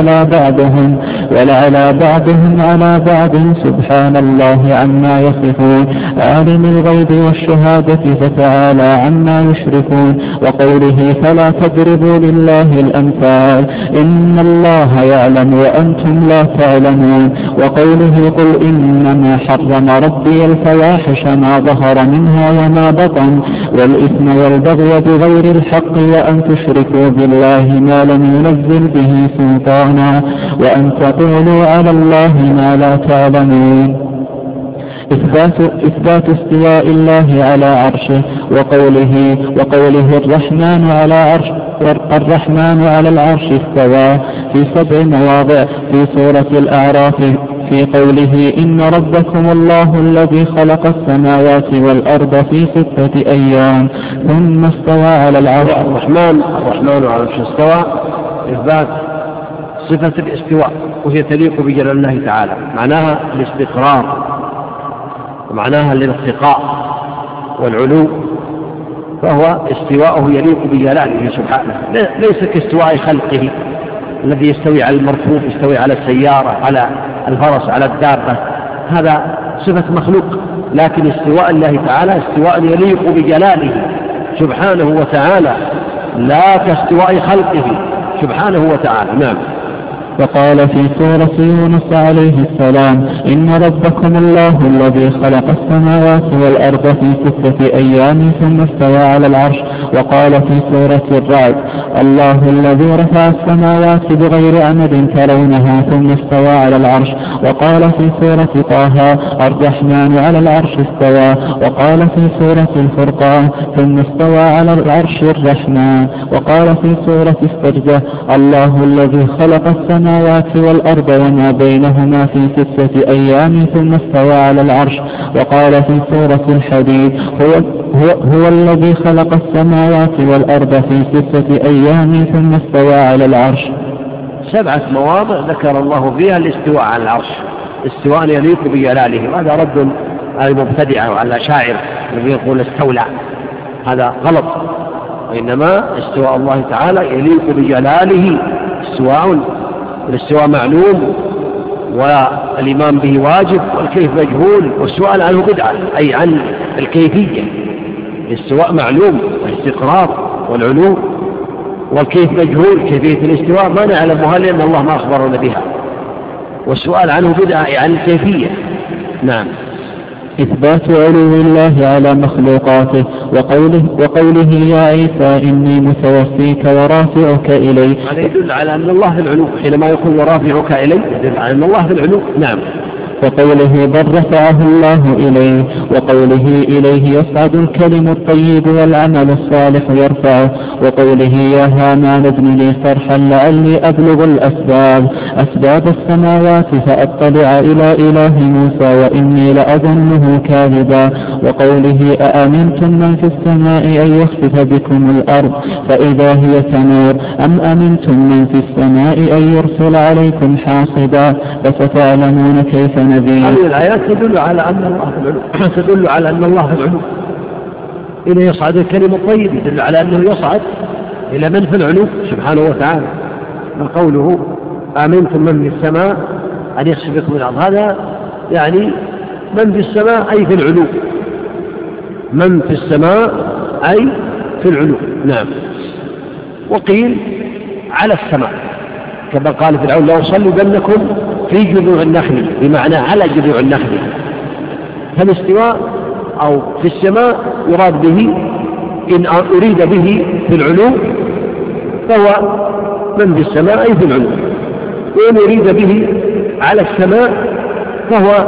ولعلى بعضهم على بعض سبحان الله عما يصفون، عالم الغيب والشهادة فتعالى عما يشركون، وقوله فلا تضربوا لله الأمثال إن الله يعلم وأنتم لا تعلمون، وقوله قل إنما حرم ربي الفواحش ما ظهر منها وما بطن والإثم والبغي بغير الحق وأن تشركوا بالله ما لم ينزل به سلطانا وأن تقولوا على الله ما لا تعلمون. إثبات استواء الله على عرشه، وقوله الرحمن على العرش استوى في 7 مواضع في سورة الأعراف، في قوله إن ربكم الله الذي خلق السماوات والأرض في 6 أيام ثم استوى على العرش. الرحمن على العرش استوى، إثبات صفة الاستواء وهي تليق بجلال الله تعالى، معناها الاستقرار ومعناها الارتقاء والعلو، فهو استواءه يليق بجلاله سبحانه، ليس كاستواء خلقه الذي يستوي على المركوب، يستوي على السيارة، على الفرس، على الدابة، هذا صفة مخلوق، لكن استواء الله تعالى استواء يليق بجلاله سبحانه وتعالى لا كاستواء خلقه سبحانه وتعالى. نعم. وقال في سورة يونس عليه السلام إن ربكم الله الذي خلق السماوات والأرض في 6 أيام ثم استوى على العرش. وقال في سورة الرعد الله الذي رفع السماوات بغير عمد ترونها ثم استوى على العرش. وقال في سورة طه الرحمن على العرش استوى. وقال في سورة الفرقان ثم استوى على العرش الرحمن. وقال في سورة السجدة الله الذي خلق السماوات والأرض وما بينهما في 6 أيام ثم استوى على العرش. وقال في سورة الحديد هو الذي خلق السماوات والأرض في 6 أيام ثم استوى على العرش. 7 مواضع ذكر الله فيها الاستواء على العرش، استواء يليق بجلاله، وهذا رد على المبتدعة وعلى الأشاعرة الذين يقول استولى، هذا غلط، وإنما استواء الله تعالى يليق بجلاله الاستواء معلوم والإيمان به واجب والكيف مجهول والسؤال عنه بدعة، أي عن الكيفية. الاستواء معلوم والاستقرار والعلو، والكيف مجهول، كيفية الاستواء ما نعلمها لأن الله ما أخبرنا بها، والسؤال عنه بدعة أي عن الكيفية. نعم. إثبات علو الله على مخلوقاته، وقوله يا عيسى إني متوفيك ورافعك إلي، هذا يدل على أن الله في العلو، حينما يقول ورافعك إلي يدل على أن الله في العلو. نعم. وقوله بل رفعه الله إليه، وقوله إليه يصعد الكلم الطيب والعمل الصالح يرفعه، وقوله يا هامان ابن لي صرحا لعلي أبلغ أسباب السماوات فأطلع إلى إله موسى وإني لأظنه كاذبا، وقوله أأمنتم من في السماء أن يخسف بكم الأرض فإذا هي تمور أم أمنتم من في السماء أن يرسل عليكم حاصبا فستعلمون كيف نذير. هذه الآيات تدل على أن الله في العلو، إلى يصعد الكلم الطيب يدل على أنه يصعد إلى من في العلو سبحانه وتعالى، قوله آمنتم من في السماء أن يخسف بكم الأرض، هذا يعني من في السماء أي في العلو، من في السماء أي في العلو. نعم. وقيل على السماء كما قال فرعون لأصلبنكم في جذوع النخل، بمعنى على جذوع النخل. فالاستواء أو في السماء يراد به إن أريد به في العلو فهو من في السماء أي في العلو، وإن أريد به على السماء فهو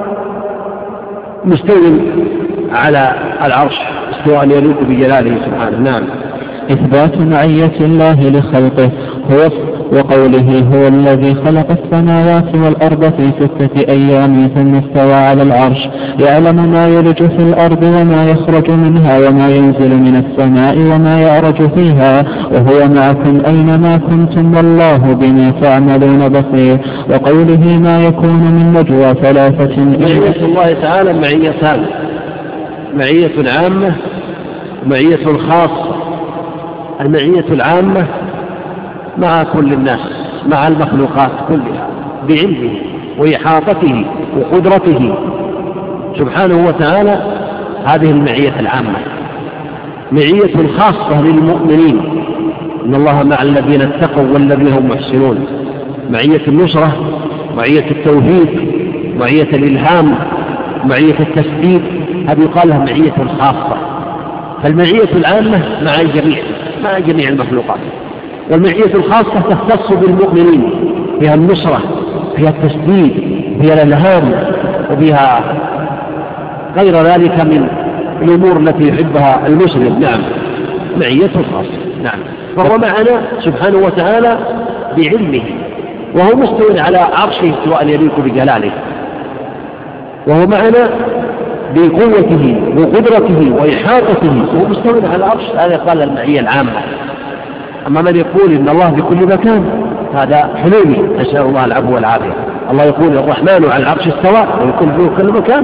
مستوٍ على العرش استواء يليق بجلاله سبحانه. نعم. إثبات معية الله لخلقه هو وقوله هو الذي خلق السماوات والأرض في 6 أيام ثم استوى على العرش يعلم ما يلج في الأرض وما يخرج منها وما ينزل من السماء وما يعرج فيها وهو معكم أينما كنتم والله بما تعملون بصير. وقوله ما يكون من نجوى 3 معية الله تعالى معيتان، معية عامة ومعية خاصة. المعية العامة مع كل الناس، مع المخلوقات كلها بعلمه وإحاطته وقدرته سبحانه وتعالى. هذه المعية العامة. معية خاصة للمؤمنين، إن الله مع الذين اتقوا والذين هم محسنون. معية النصرة، معية التوفيق، معية الإلهام، معية التسديد، هذه يقال لها معية خاصة. فالمعية العامة مع جميع المخلوقات، والمعية الخاصة تختص بالمؤمنين، فيها النصرة، فيها التسديد، فيها الإلهام، وفيها غير ذلك من الأمور التي يحبها المسلم. نعم. معية خاصة. نعم. فهو معنا سبحانه وتعالى بعلمه، وهو مستوى على عرشه استواء يليق بجلاله، وهو معنا بقوته وقدرته وإحاطته، وهو مستوى على العرش. هذا قال المعية العامة. أما من يقول إن الله في كل مكان هذا حلولي، نسأل الله العفو والعافية. الله يقول الرحمن على العرش استوى ويكون في كل مكان،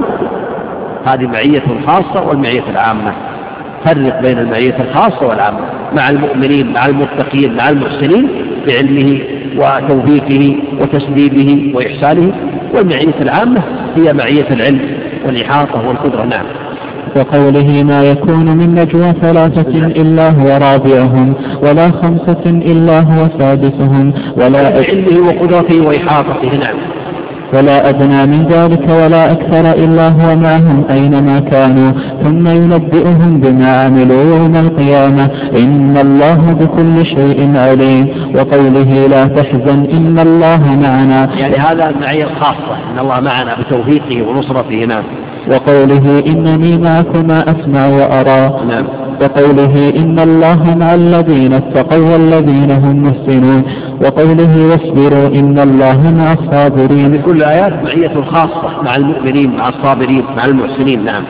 هذه معية خاصة والمعية العامة. فرق بين المعية الخاصة والعامة مع المؤمنين، مع المتقين، مع المحسنين بعلمه وتوفيقه وتسديده وإحسانه. والمعية العامة هي معية العلم والإحاطة والقدرة. نعم. وقوله ما يكون من نجوى 3 إلا هو رابعهم ولا 5 إلا هو سادسهم ولا بعلمه وقدرته وإحاطته. نعم. ولا أدنى من ذلك ولا أكثر إلا هو معهم أينما كانوا ثم ينبئهم بما عملوا يوم القيامة إن الله بكل شيء عليم. وقوله لا تحزن إن الله معنا، يعني هذا المعية الخاصة، إن الله معنا بتوفيقه ونصرته. نعم. وقوله إنني معكما أسمع وأرى. نعم. وقوله إن الله مع الذين اتقوا والذين هم محسنون. وقوله واصبروا إن الله مع الصابرين. كل آيات معية خاصة مع المؤمنين، مع الصابرين، مع المحسنين. نعم.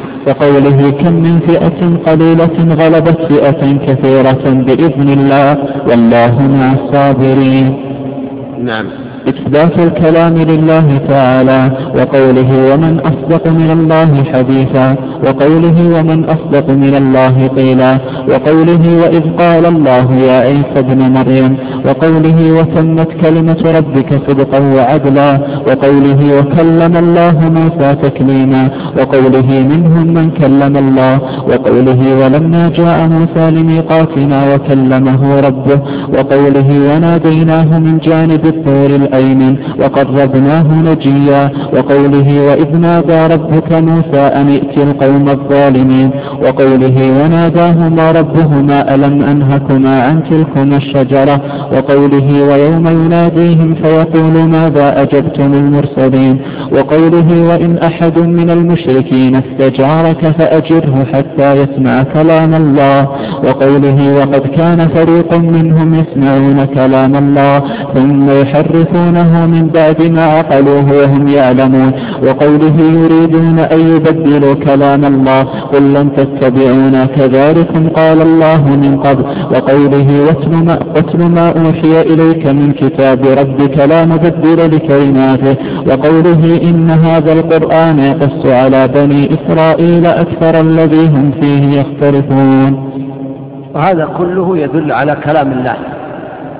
وقوله كم من فئة قليلة غلبت فئة كثيرة بإذن الله والله مع الصابرين. نعم. إثبات الكلام لله تعالى. وقوله ومن أصدق من الله حديثا. وقوله ومن أصدق من الله قيلا. وقوله وإذ قال الله يا عيسى ابن مريم. وقوله وتمت كلمة ربك صدقا وعدلا. وقوله وكلم الله موسى تكليما. وقوله منهم من كلم الله. وقوله ولما جاء موسى لميقاتنا وكلمه ربه. وقوله وناديناه من جانب الطور الأيمن وقربناه نجيا. وقوله وإذ نادى ربك موسى أن ائت القوم الظالمين. وقوله وناداهما ربهما ألم أنهكما عن تلكما الشجرة. وقوله ويوم يناديهم فيقول ماذا أجبتم المرسلين. وقوله وإن أحد من المشركين استجارك فأجره حتى يسمع كلام الله. وقوله وقد كان فريق منهم يسمعون كلام الله ثم يحرفونه من بعد ما عقلوه وهم يعلمون. وقوله يريدون أن يبدلوا كلام الله قل لن تتبعونا كذلكم قال الله من قبل. وقوله واتل ما أوحي إليك من كتاب ربك لا مبدل لكلماته. وقوله إن هذا القرآن يقص على بني إسرائيل أكثر الذي هم فيه يختلفون. وهذا كله يدل على كلام الله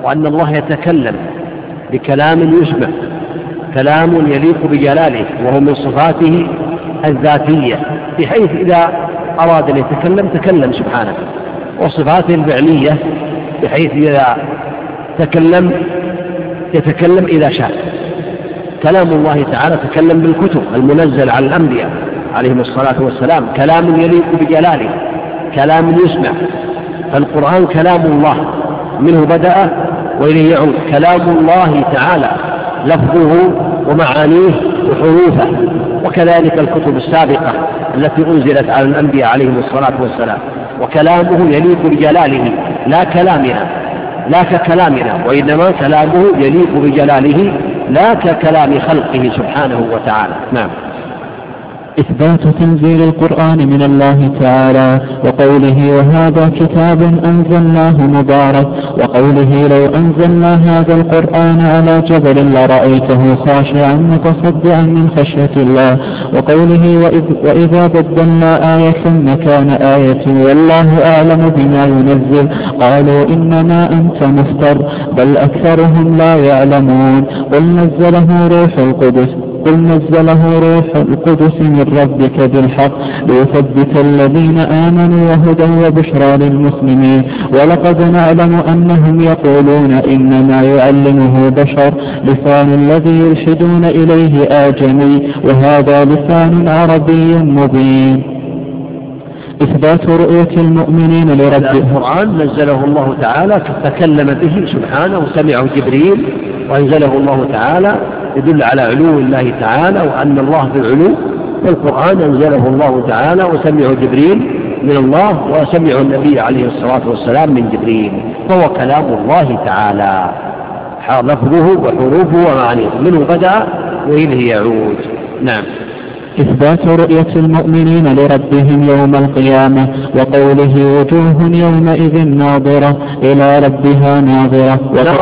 وأن الله يتكلم بكلام يسمع، كلام يليق بجلاله، وهو من صفاته الذاتية، بحيث إذا أراد أن يتكلم تكلم سبحانه، وصفاته الفعلية بحيث إذا تكلم يتكلم إذا شاء. كلام الله تعالى تكلم بالكتب المنزل على الأنبياء عليهم الصلاة والسلام، كلام يليق بجلاله، كلام يسمع. فالقرآن كلام الله منه بدأ وإليه يعود، كلام الله تعالى لفظه ومعانيه وحروفه، وكذلك الكتب السابقة التي أنزلت على الأنبياء عليهم الصلاة والسلام، وكلامه يليق بجلاله لا كلامنا، لا ككلامنا، وإنما كلامه يليق بجلاله لا ككلام خلقه سبحانه وتعالى. نعم. إثبات تنزيل القرآن من الله تعالى، وقوله وهذا كتاب أنزلناه مبارك، وقوله لو أنزلنا هذا القرآن على جبل لرأيته خاشعا متصدعا من خشية الله، وقوله وإذا بدلنا آية مكان آية والله أعلم بما ينزل قالوا إنما أنت مفتر بل أكثرهم لا يعلمون. قل نزله روح القدس من ربك بالحق ليثبت الذين آمنوا وهدى وبشرى للمسلمين. ولقد نعلم أنهم يقولون إنما يعلمه بشر، لسان الذي يلحدون إليه آجمي وهذا لسان عربي مبين. إثبات رؤية المؤمنين لربهم. القرآن نزله الله تعالى تكلم به سبحانه وسمعه جبريل، وأنزله الله تعالى يدل على علو الله تعالى وأن الله في العلو. والقرآن أنزله الله تعالى وسمعه جبريل من الله، وسمعه النبي عليه الصلاة والسلام من جبريل، فهو كلام الله تعالى لفظه وحروفه ومعانيه، منه بدأ وإليه يعود. نعم. إثبات رؤية المؤمنين لربهم يوم القيامة، وقوله وجوه يومئذ ناظرة إلى ربها ناظرة.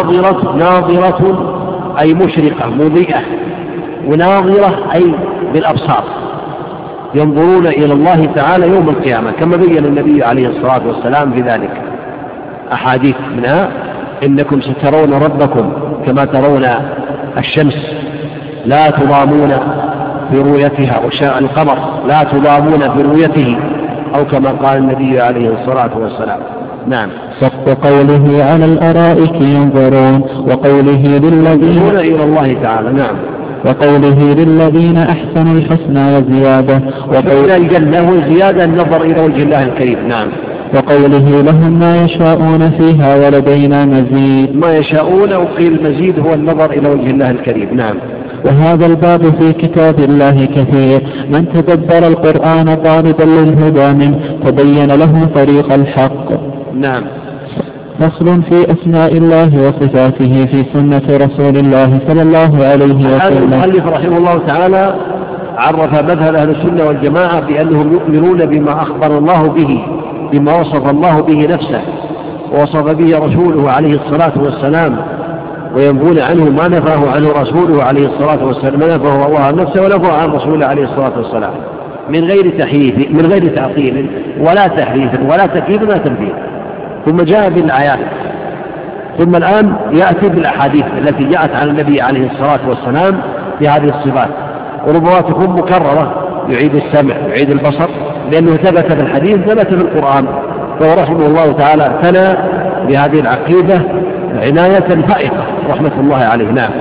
ناظرة أي مشرقة مضيئة، وناظرة أي بالأبصار، ينظرون إلى الله تعالى يوم القيامة، كما بين النبي عليه الصلاة والسلام في ذلك أحاديث منها إنكم سترون ربكم كما ترون الشمس لا تضامون في رؤيتها، وشاء القمر لا تضامون في رؤيته، أو كما قال النبي عليه الصلاة والسلام. نعم. وقوله على الأرائك ينظرون، وقوله للذين إلى الله تعالى. نعم. وقوله للذين أحسنوا الحسنى وزيادة، وقول الجنة وزيادة النظر إلى وجه الله الكريم. نعم. وقوله لهم ما يشاءون فيها ولدينا مزيد. ما يشاءون وقيل المزيد هو النظر إلى وجه الله الكريم. نعم. وهذا الباب في كتاب الله كثير، من تدبر القرآن طالبا للهدى منه تبين له طريق الحق. نعم. فصل في أسماء الله وصفاته في سنة رسول الله صلى الله عليه وسلم. المؤلف رحمه الله تعالى عرف مذهب أهل السنة والجماعة بأنهم يؤمنون بما أخبر الله به، بما وصف الله به نفسه ووصف به رسوله عليه الصلاة والسلام، وينفون عنه ما نفاه عنه رسوله عليه الصلاة والسلام، ما نفاه الله عن نفسه ونفاه عن رسوله عليه الصلاة والسلام، من غير تحريف، من غير تعطيل ولا تحريف ولا تكييف ولا تمثيل. ثم جاء بالآيات، ثم الآن يأتي بالأحاديث التي جاءت عن النبي عليه الصلاة والسلام في هذه الصفات، وربما تكون مكررة، يعيد السمع يعيد البصر، لأنه ثبت في الحديث ثبت في القرآن. فهو رحمه الله تعالى اعتنى بهذه العقيدة عناية فائقة رحمة الله عليه. نعم.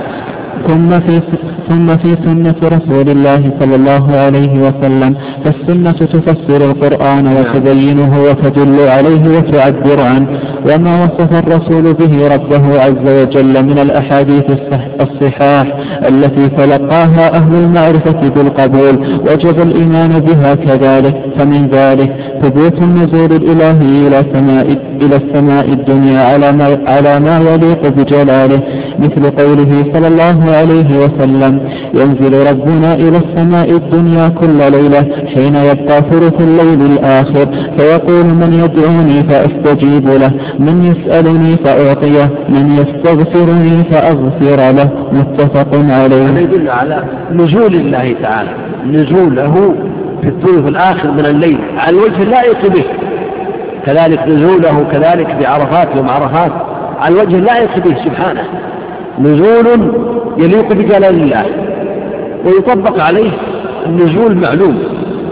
ثم في سنة رسول الله صلى الله عليه وسلم، فالسنة تفسر القرآن وتبينه وتدل عليه وتعبر عنه، وما وصف الرسول به ربه عز وجل من الأحاديث الصحاح التي تلقاها أهل المعرفة بالقبول وجب الإيمان بها كذلك. فمن ذلك ثبوت النزول الإلهي إلى السماء الدنيا على ما يليق بجلاله، مثل قوله صلى الله عليه وسلم ينزل ربنا إلى السماء الدنيا كل ليلة حين يبقى ثلث الليل الآخر، فيقول من يدعوني فأستجيب له، من يسألني فأعطيه، من يستغفرني فأغفر له. متفق عليه. هذا يدل على نزول الله تعالى، نزوله في الثلث الآخر من الليل على الوجه اللائق به، كذلك نزوله كذلك بعرفات يوم عرفات على الوجه اللائق به سبحانه، نزول يليق بجلال الله، ويطبق عليه النزول معلوم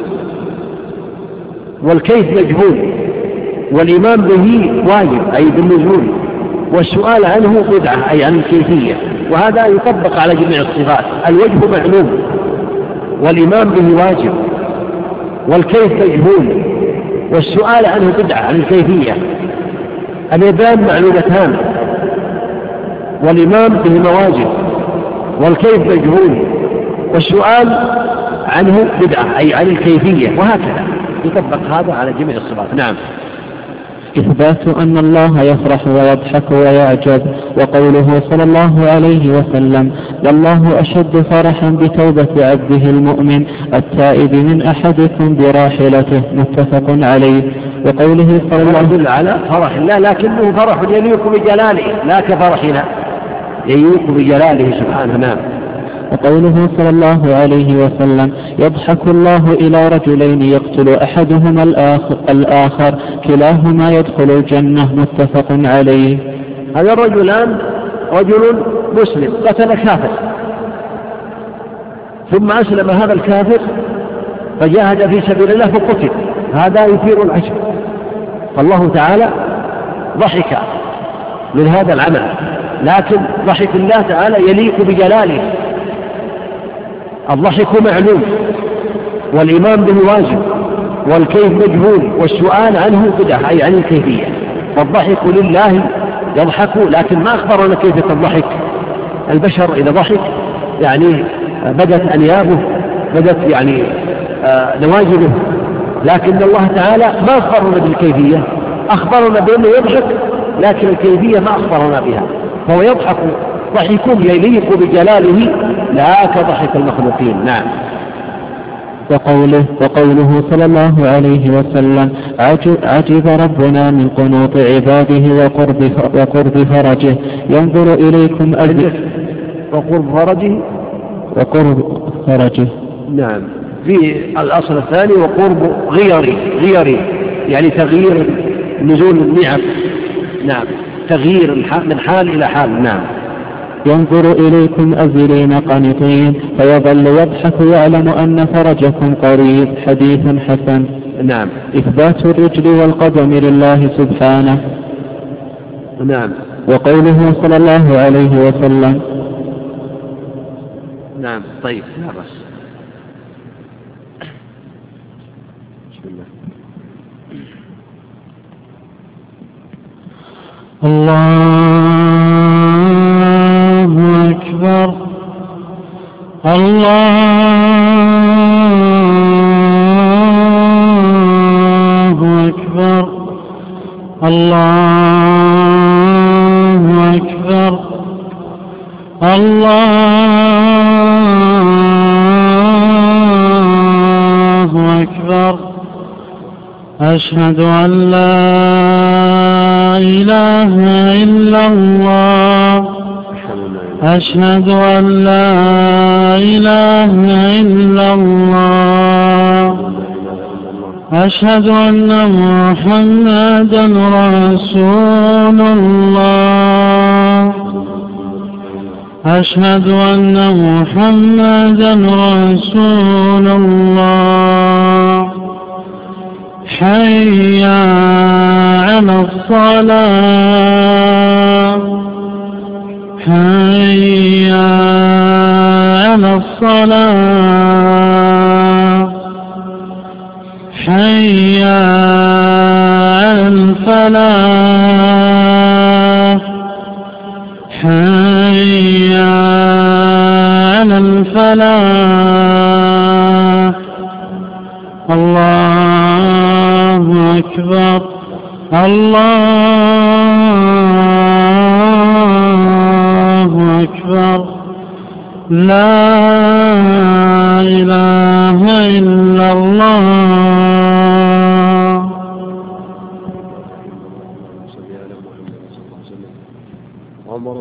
والكيف مجهول، والإيمان به واجب أي بالنزول، والسؤال عنه بدعة أي عن الكيفية، وهذا يطبق على جميع الصفات. الوجه معلوم والإيمان به واجب والكيف مجهول، والسؤال عنه بدعة عن الكيفية. اليدان معلومتان والإيمان بهما واجب والكيف مجهول، والسؤال عنه بدعة أي عن الكيفية، وهكذا يطبق هذا على جميع الصفات. نعم. إثبات أن الله يفرح ويضحك ويعجب، وقوله صلى الله عليه وسلم: والله أشد فرحا بتوبة عبده المؤمن التائب من أحدكم براحلته، متفق عليه. وقوله صلى الله عليه وسلم على فرح الله، لكنه فرح يليق بجلاله لا كفرحنا، يليق بجلاله سبحانه. نعم. وقوله صلى الله عليه وسلم: يضحك الله إلى رجلين يقتل أحدهما الآخر كلاهما يدخل الجنة، متفق عليه. هذا الرجلان رجل مسلم قتل كافر، ثم أسلم هذا الكافر فجاهد في سبيل الله فقتل، هذا يثير العجب، فالله تعالى ضحك من هذا العمل، لكن ضحك الله تعالى يليق بجلاله. الضحك معلوم والإيمان به واجب والكيف مجهول، والسؤال عنه بدعة أي عن الكيفية. فالضحك لله يضحك، لكن ما أخبرنا كيف الضحك. البشر إذا ضحك يعني بدت أنيابه، بدت يعني نواجذه، لكن الله تعالى ما أخبرنا بالكيفية، أخبرنا بأنه يضحك، لكن الكيفية ما أخبرنا بها. فهو يضحك ضحكهم يليق بجلاله لا كضحك المخلوقين. نعم. وقوله صلى الله عليه وسلم: عجب ربنا من قنوط عباده وقرب فرجه، ينظر إليكم وقرب فرجه. نعم. في الأصل الثاني وقرب غيري يعني تغيير نزول النعم. نعم، تغيير من حال إلى حال. نعم. ينظر إليكم أذلين قانطين فيظل يضحك ويعلم أن فرجكم قريب، حديث حسن. نعم. إثبات الرجل والقدم لله سبحانه. نعم. وقوله صلى الله عليه وسلم. نعم. طيب، لا بس. بسم الله. الله أكبر. الله أكبر. الله أكبر. الله أكبر. أشهد أن لا إله إلا الله. أشهد أن لا إله إلا الله. أشهد أن محمدا رسول الله. أشهد أن محمدا رسول الله. حي على الصلاة. حي على الصلاة. حي على الفلاح. حي على الفلاح. الله أكبر. الله أكبر. لا إله إلا الله.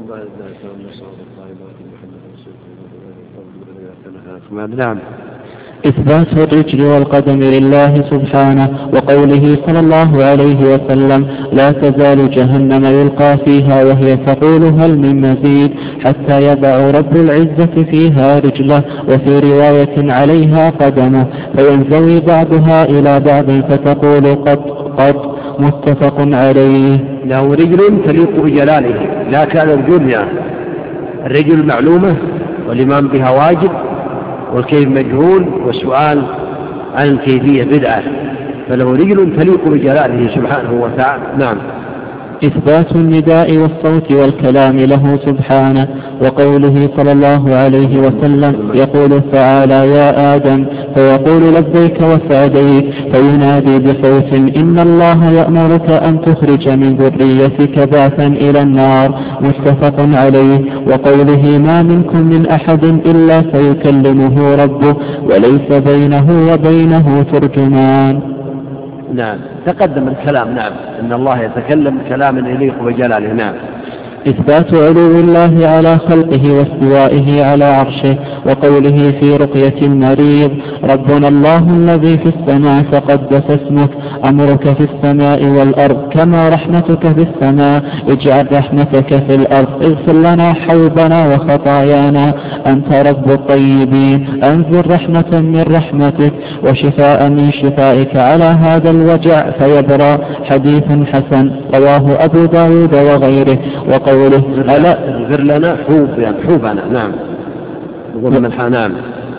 نعم. إثبات الرجل والقدم لله سبحانه، وقوله صلى الله عليه وسلم: لا تزال جهنم يلقى فيها وهي تقول هل من مزيد، حتى يضع رب العزة فيها رجله، وفي رواية عليها قدمه، فينزوي بعضها إلى بعض فتقول قد متفق عليه. له رجل تليق بجلاله، لا كان الرجل يعني الرجل معلومة والإيمان بها واجب، والكيف مجهول، والسؤال عن الكيفية بدعة، فله رجل تليق بجلاله سبحانه وتعالى. نعم. إثبات النداء والصوت والكلام له سبحانه، وقوله صلى الله عليه وسلم: يقول تعالى: يا آدم، فيقول لبيك وسعديك، فينادي بصوت: إن الله يأمرك أن تخرج من ذريتك بعثا إلى النار، متفق عليه. وقوله: ما منكم من أحد إلا سيكلمه ربه وليس بينه وبينه ترجمان. نعم، تقدم الكلام. نعم، إن الله يتكلم كلاما يليق بجلاله. نعم. إثبات علو الله على خلقه واستوائه على عرشه، وقوله في رقية المريض: ربنا الله الذي في السماء تقدس اسمك، أمرك في السماء والأرض كما رحمتك في السماء، اجعل رحمتك في الأرض، اغفر لنا حوبنا وخطايانا، أنت رب الطيبين، أنزل رحمة من رحمتك وشفاء من شفائك على هذا الوجع فيبرى. حديث حسن رواه أبو داود وغيره. وقوله: ألا اغفر لنا حوبنا. نعم. نعم.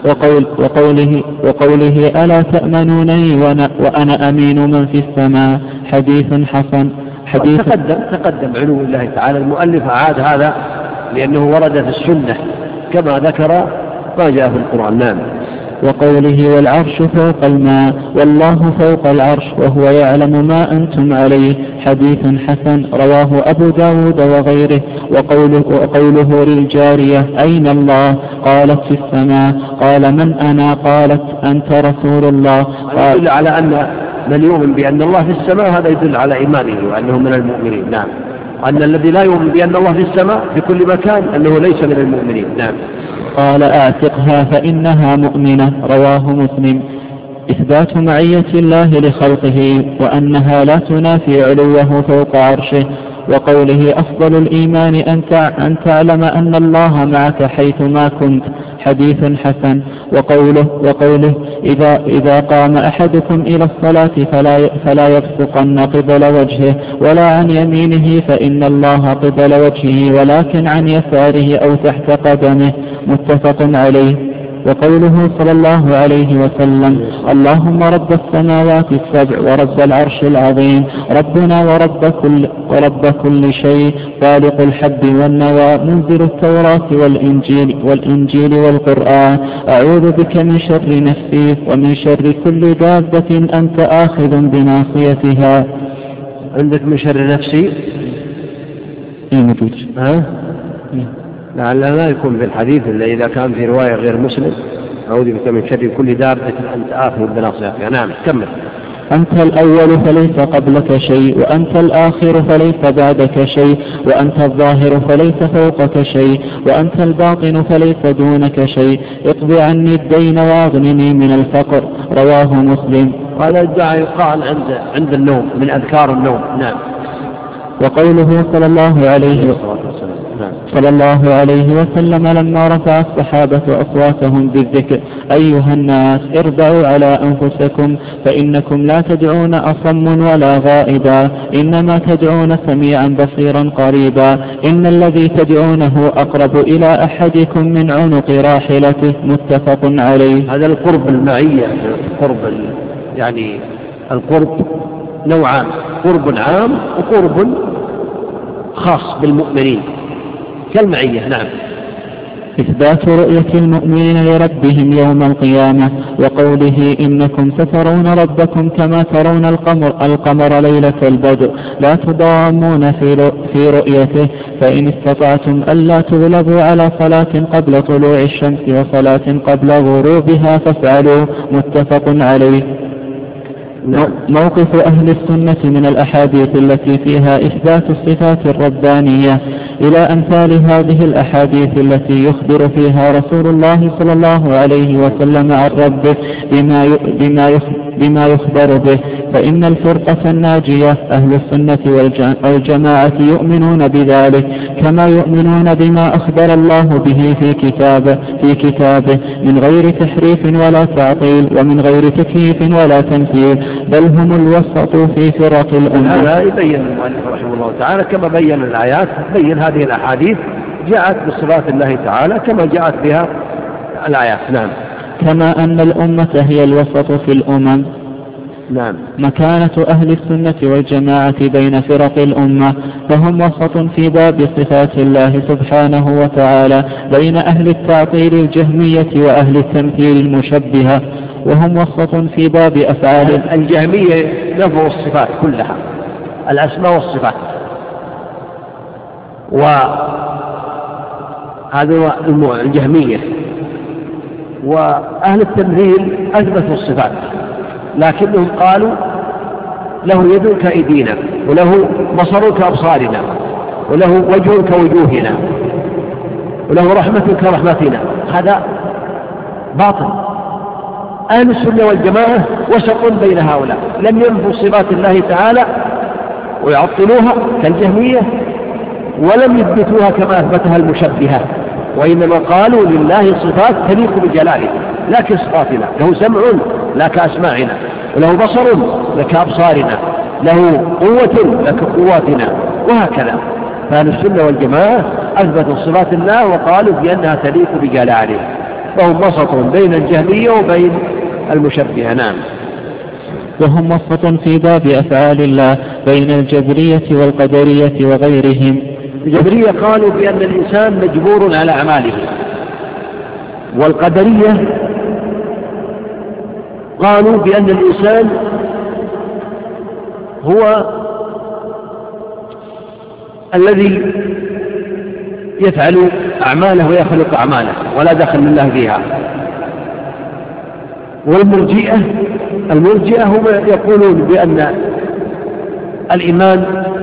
وقوله: ألا تأمنونني وأنا أمين من في السماء. حديث حسن. تقدم علو الله تعالى. المؤلف أعاد هذا لأنه ورد في السنة كما ذكر ما جاء في القرآن. نعم. وقوله: والعرش فوق الماء، والله فوق العرش وهو يعلم ما أنتم عليه. حديث حسن رواه أبو داود وغيره. وقوله للجارية: أين الله؟ قالت: في السماء. قال: من أنا؟ قالت: أنت رسول الله. يدل على أن من يؤمن بأن الله في السماء هذا يدل على إيمانه وأنه من المؤمنين. نعم. أن الذي لا يؤمن بأن الله في السماء في كل مكان أنه ليس من المؤمنين. نعم. قال: أعتقها فإنها مؤمنة. رواه مسلم. إثبات معية الله لخلقه، وأنها لا تنافي علوه فوق عرشه. وقوله: أفضل الإيمان أن تعلم أن الله معك حيثما كنت. حديث حسن. وقوله: إذا قام أحدكم إلى الصلاة فلا يبصقن قبل وجهه ولا عن يمينه، فإن الله قبل وجهه، ولكن عن يساره أو تحت قدمه. متفق عليه. وقوله صلى الله عليه وسلم: اللهم رب السماوات السبع ورب العرش العظيم، ربنا ورب كل شيء، خالق الحب والنوى، منزل التوراة والإنجيل والقرآن، أعوذ بك من شر نفسي ومن شر كل دابة أنت آخذ بناصيتها. عندك من شر نفسي؟ موجود. لعل لا يكون في الحديث إلا إذا كان في رواية غير مسلم: أعوذ بك من شر كل دابة أنت آخذ بناصيتها. نعم. كمل. أنت الأول فليس قبلك شيء، وأنت الآخر فليس بعدك شيء، وأنت الظاهر فليس فوقك شيء، وأنت الباطن فليس دونك شيء، اقض عني الدين واغنني من الفقر. رواه مسلم. هذا الدعاء يقال عند النوم من أذكار النوم. نعم. وقوله صلى الله عليه وسلم لما رفع الصحابة أصواتهم بالذكر: أيها الناس اربعوا على أنفسكم، فإنكم لا تدعون أصم ولا غائبا، إنما تدعون سميعا بصيرا قريبا، إن الذي تدعونه أقرب إلى أحدكم من عنق راحلته. متفق عليه. هذا القرب المعية، يعني القرب نوعان: قرب عام وقرب خاص بالمؤمنين كالمعية. نعم. إثبات رؤية المؤمنين لربهم يوم القيامة، وقوله: إنكم سترون ربكم كما ترون القمر ليلة البدر، لا تضامون في رؤيته، فإن استطعتم ألا تغلبوا على صلاة قبل طلوع الشمس وصلاة قبل غروبها فافعلوا. متفق عليه. موقف أهل السنة من الأحاديث التي فيها إثبات الصفات الربانية. إلى أمثال هذه الأحاديث التي يخبر فيها رسول الله صلى الله عليه وسلم عن ربه بما يخبر به. فإن الفرقة الناجية أهل السنة والجماعة يؤمنون بذلك كما يؤمنون بما أخبر الله به في كتابه من غير تحريف ولا تعطيل ومن غير تكييف ولا تمثيل، بل هم الوسط في فرق الأمة. هذا يبين المؤلف رحمه الله تعالى كما بين الآيات، بين هذه الأحاديث جاءت بصفات الله تعالى كما جاءت بها الآيات. نعم. كما أن الأمة هي الوسط في الأمم. نعم. مكانة أهل السنة والجماعة بين فرق الأمة، فهم وسط في باب صفات الله سبحانه وتعالى بين أهل التعطيل الجهمية وأهل التمثيل المشبهة، وهم وسط في باب أفعال الجهمية نفوا الصفات كلها، الأسماء والصفات، وهذا الجهمية. وأهل التمثيل أثبتوا الصفات، لكنهم قالوا له يد كأيدينا، وله بصر كأبصارنا، وله وجه كوجوهنا، وله رحمة كرحمتنا. هذا باطل. أهل السنة والجماعة وسط بين هؤلاء، لم ينفوا صفات الله تعالى ويعطلوها كالجهمية، ولم يثبتوها كما أثبتها المشبهة، وإنما قالوا لله صفات تليق بجلاله لا كصفاتنا، له سمع لا كأسماعنا، وله بصر لا كأبصارنا، له قوة لا كقواتنا، وهكذا. فأهل السنة والجماعة أثبتوا صفات الله وقالوا بأنها تليق بجلاله، فهم وسط بين الجهمية وبين المشبهة. نعم. وهم وسط في باب أفعال الله بين الجبرية والقدرية وغيرهم. الجبرية قالوا بأن الإنسان مجبور على أعماله، والقدرية قالوا بأن الإنسان هو الذي يفعل أعماله ويخلق أعماله ولا دخل لله فيها. والمرجئة هم يقولون بأن الإيمان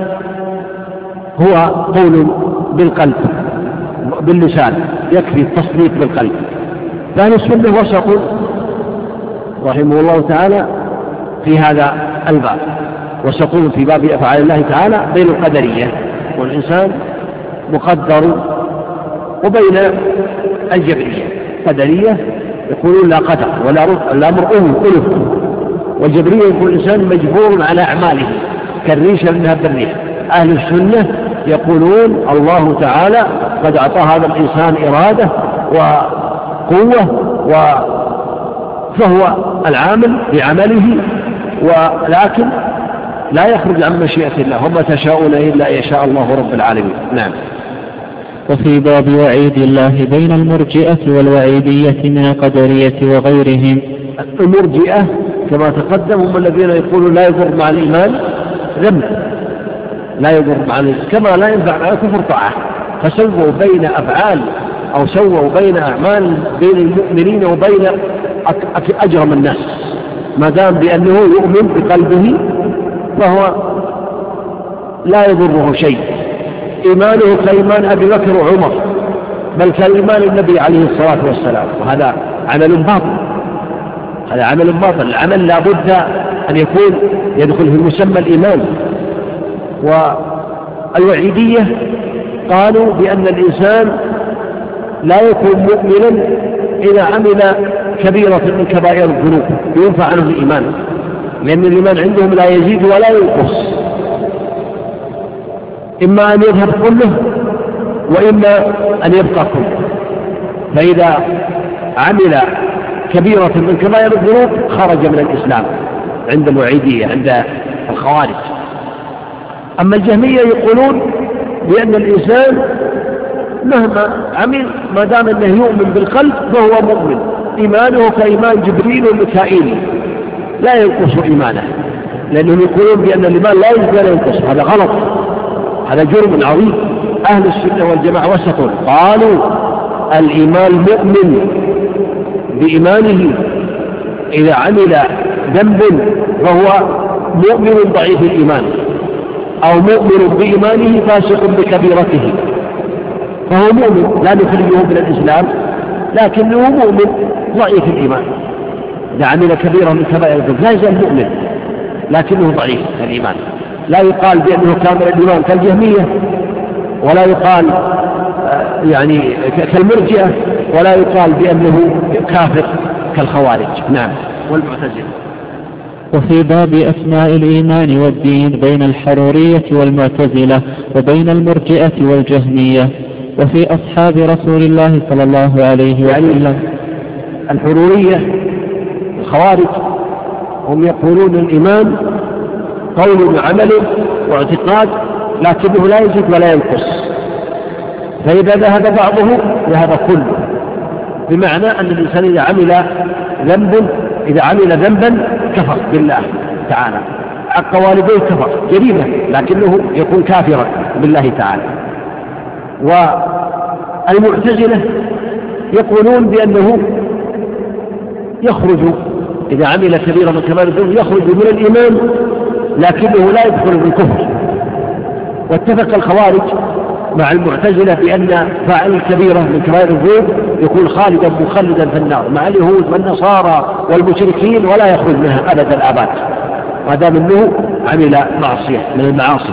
هو قول بالقلب باللسان، يكفي التصديق بالقلب. فأهل السنة وسط رحمه الله تعالى في هذا الباب، وسطون في باب أفعال الله تعالى بين القدرية والإنسان مقدر، وبين الجبرية. قدرية يقولون لا قدر ولا الأمر ألف، والجبرية يقول الإنسان مجبور على أعماله كالريشة منها بالريح. أهل السنة يقولون الله تعالى قد أعطى هذا الإنسان إرادة وقوة فهو العامل بعمله، ولكن لا يخرج عن مشيئة الله، وما تشاءون إلا يشاء الله رب العالمين. نعم. وفي باب وعيد الله بين المرجئة والوعيدية من القدرية وغيرهم. المرجئة كما تقدم هم الذين يقولون لا يضر مع الإيمان ذنب، لا يضر مع الإيمان كما لا ينفع مع الكفر طاعة، فسووا بين أفعال أو سووا بين أعمال بين المؤمنين وبين أجرم الناس، ما دام بأنه يؤمن بقلبه فهو لا يضره شيء. إيمانه كإيمان أبي بكر وعمر، بل كإيمان النبي عليه الصلاة والسلام، وهذا عمل باطل. هذا عمل باطل. العمل لا بد أن يكون يدخل في مسمى الإيمان. والوعيدية قالوا بأن الإنسان لا يكون مؤمنا إذا عمل كبيرة من كبائر الذنوب ينفع عنه الإيمان، لأن الإيمان عندهم لا يزيد ولا ينقص، إما أن يذهب كله وإما أن يبقى كله. فإذا عمل كبيرة من كبائر الذنوب خرج من الإسلام عند الوعيدية عند الخوارج. أما الجهمية يقولون بأن الإنسان مهما عمل ما دام أنه يؤمن بالقلب فهو مؤمن، إيمانه كإيمان جبريل وميكائيل لا ينقص إيمانه، لأنهم يقولون بأن الإيمان لا يزيد ولا ينقص. هذا غلط، هذا جرم عظيم. أهل السنة والجماعة وسطوا، قالوا الإيمان مؤمن بإيمانه إذا عمل ذنب فهو مؤمن ضعيف الإيمان، أو مؤمن بإيمانه فاسق بكبيرته، فهو مؤمن لا نخرجه من الإسلام، لكنه مؤمن ضعيف الإيمان، إذا عمل كبيرة من كبائر الذنوب لا يزال مؤمن لكنه ضعيف الإيمان. لا يقال بأنه كامل الإيمان كالجهمية، ولا يقال يعني كالمرجئة، ولا يقال بأنه كافر كالخوارج. نعم. والمعتزلة. وفي باب أسماء الإيمان والدين بين الحرورية والمعتزلة وبين المرجئة والجهمية. وفي أصحاب رسول الله صلى الله عليه وسلم يعني الحرورية الخوارج هم يقولون الإيمان قول وعمل واعتقاد، لكنه لا يزيد ولا ينقص، فإذا ذهب بعضه ذهب كله، بمعنى أن الإنسان إذا عمل ذنبا كفر بالله تعالى، حق والديه كفر جريمة، لكنه يكون كافرا بالله تعالى. والمعتزلة يقولون بأنه يخرج إذا عمل كبيرا من كبائر الذنوب يخرج من الإيمان، لكنه لا يدخل بالكفر. واتفق الخوارج مع المعتزلة بأن فاعل الكبيرة من كبائر الذنوب يكون خالدا مخلدا في النار مع اليهود والنصارى والمشركين، ولا يخرج منها أبد الآباد ما دام أنه عمل معصية من المعاصي.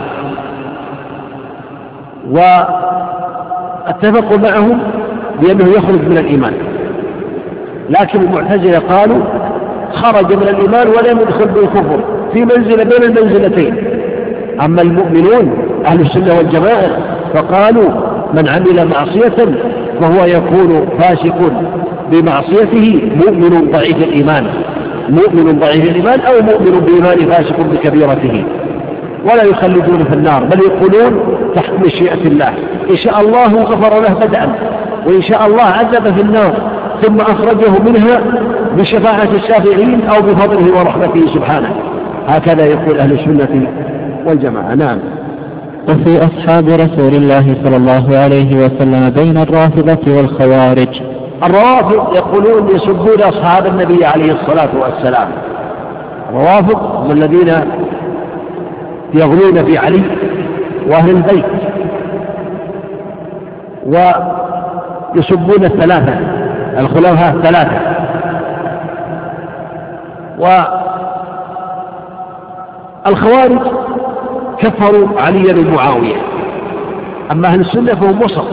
واتفقوا معهم بأنه يخرج من الإيمان، لكن المعتزلة قالوا خرج من الإيمان ولم يدخل بالكفر، في منزلة بين المنزلتين. أما المؤمنون أهل السنة والجماعة فقالوا من عمل معصية فهو يكون فاسق بمعصيته مؤمن ضعيف الإيمان، أو مؤمن بإيمان فاسق بكبيرته، ولا يخلدون في النار، بل يقولون تحت مشيئة الله، إن شاء الله غفر له بدءا، وإن شاء الله عذب في النار ثم أخرجه منها بشفاعة الشافعين أو بفضله ورحمته سبحانه. هكذا يقول أهل السنة والجماعة. نعم. وفي أصحاب رسول الله صلى الله عليه وسلم بين الرافضة والخوارج. الروافض يقولون يسبون أصحاب النبي عليه الصلاة والسلام. الروافض هم الذين يغلون في علي وأهل البيت، ويسبون الثلاثة الخلفاء الثلاثة. والخوارج كفروا علي بن معاوية. أما أهل السنة فهم وسط،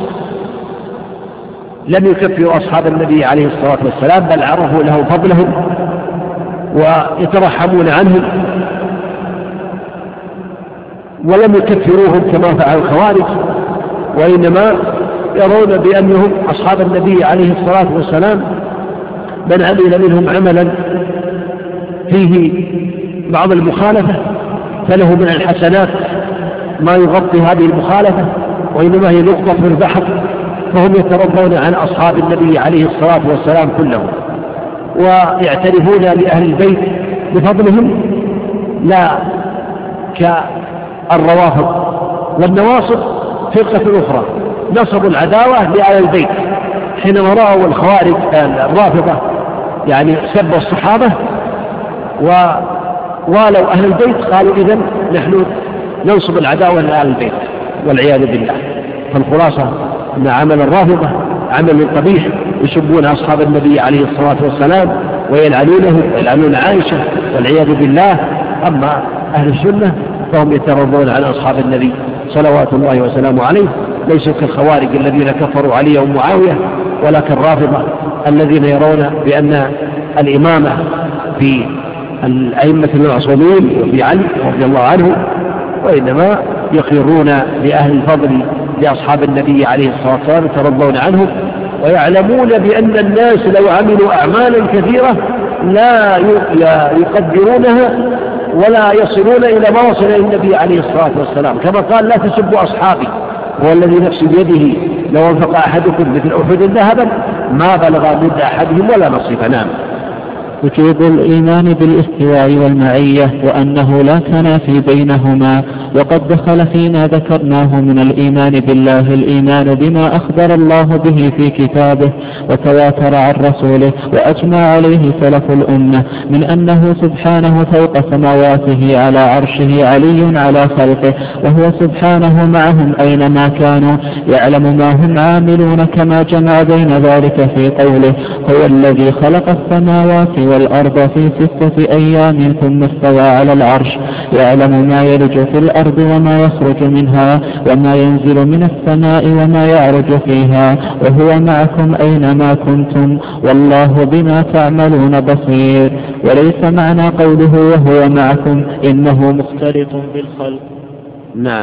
لم يكفروا أصحاب النبي عليه الصلاة والسلام، بل عرفوا له فضلهم ويترحمون عنهم، ولم يكفروهم كما فعل الخوارج، وإنما يرون بأنهم أصحاب النبي عليه الصلاة والسلام من عمل منهم عملا فيه بعض المخالفة فله من الحسنات ما يغطي هذه المخالفة، وإنما هي نقطة في البحر، فهم يترضون عن أصحاب النبي عليه الصلاة والسلام كلهم، ويعترفون لأهل البيت بفضلهم، لا كالروافض والنواصب فرقة أخرى نصبوا العداوة لأهل البيت حينما رأوا الخوارج الرافضة يعني سبوا الصحابة ووالوا أهل البيت، قالوا إذن نحن ننصب العداوة لأهل البيت والعياذ بالله. فالخلاصة أن عمل الرافضة عمل قبيح، يسبون أصحاب النبي عليه الصلاة والسلام ويلعنونه ويلعنون عائشة والعياذ بالله. أما أهل السنة فهم يترضون عن أصحاب النبي صلوات الله وسلامه عليه، ليسوا كالخوارج الذين كفروا علي ومعاوية، ولا كالرافضة الذين يرون بأن الإمامة في الأئمة المعصومين وفي علي رضي الله عنه، وإنما يقرون لأهل الفضل لأصحاب النبي عليه الصلاة والسلام يترضون عنهم، ويعلمون بأن الناس لو عملوا أعمالا كثيرة لا يقدرونها ولا يصلون إلى ما وصل النبي عليه الصلاة والسلام، كما قال لا تسبوا أصحابي، هو الذي نفسي بيده لو انفق أحدكم مثل أحد ذهبا ما بلغ مد أحدهم ولا نصيفا. نعم. وجوب الإيمان بالاستواء والمعية وأنه لا تنافي بينهما. وقد دخل فيما ذكرناه من الإيمان بالله الإيمان بما أخبر الله به في كتابه وتواتر عن رسوله وأجمع عليه سلف الأمة من أنه سبحانه فوق سماواته على عرشه علي على خلقه، وهو سبحانه معهم أينما كانوا يعلم ما هم عاملون، كما جمع بين ذلك في قوله هو الذي خلق السماوات والأرض في 6 أيام ثم استوى على العرش يعلم ما يلج في الأرض وما يخرج منها وما ينزل من السماء وما يعرج فيها وهو معكم أينما كنتم والله بما تعملون بصير. وليس معنى قوله وهو معكم إنه مختلط بالخلق، نعم،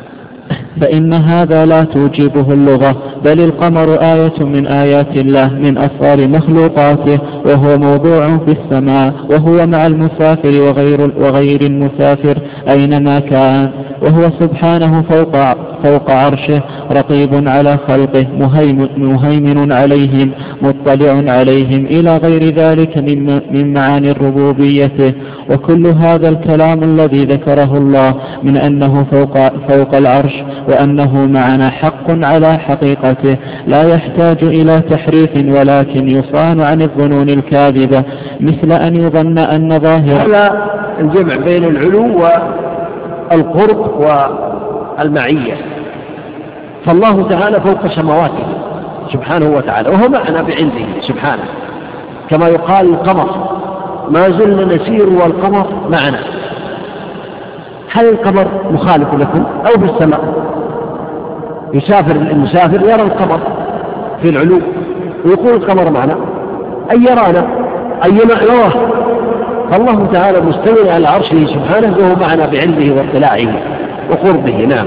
فإن هذا لا توجبه اللغة، بل القمر آية من آيات الله من أسرار مخلوقاته، وهو موضوع في السماء، وهو مع المسافر وغير المسافر أينما كان، وهو سبحانه فوق عرشه رقيب على خلقه مهيمن عليهم مطلع عليهم إلى غير ذلك من معاني ربوبيته. وكل هذا الكلام الذي ذكره الله من أنه فوق العرش وأنه معنا حق على حقيقته لا يحتاج إلى تحريف، ولكن يصان عن الظنون الكاذبة، مثل أن يظن أن ظاهر هذا الجمع بين العلو والقرب والمعية. فالله تعالى فوق سماواته سبحانه وتعالى، وهو معنا بعلمه سبحانه، كما يقال القمر ما زلنا نسير والقمر معنا. هل القمر مخالف لكم أو في السماء؟ يسافر المسافر يرى القمر في العلو ويقول القمر معنا، أي يرانا أي نراه. فالله تعالى مستوى على عرشه سبحانه وهو معنا بعلمه واطلاعه وقربه. نعم،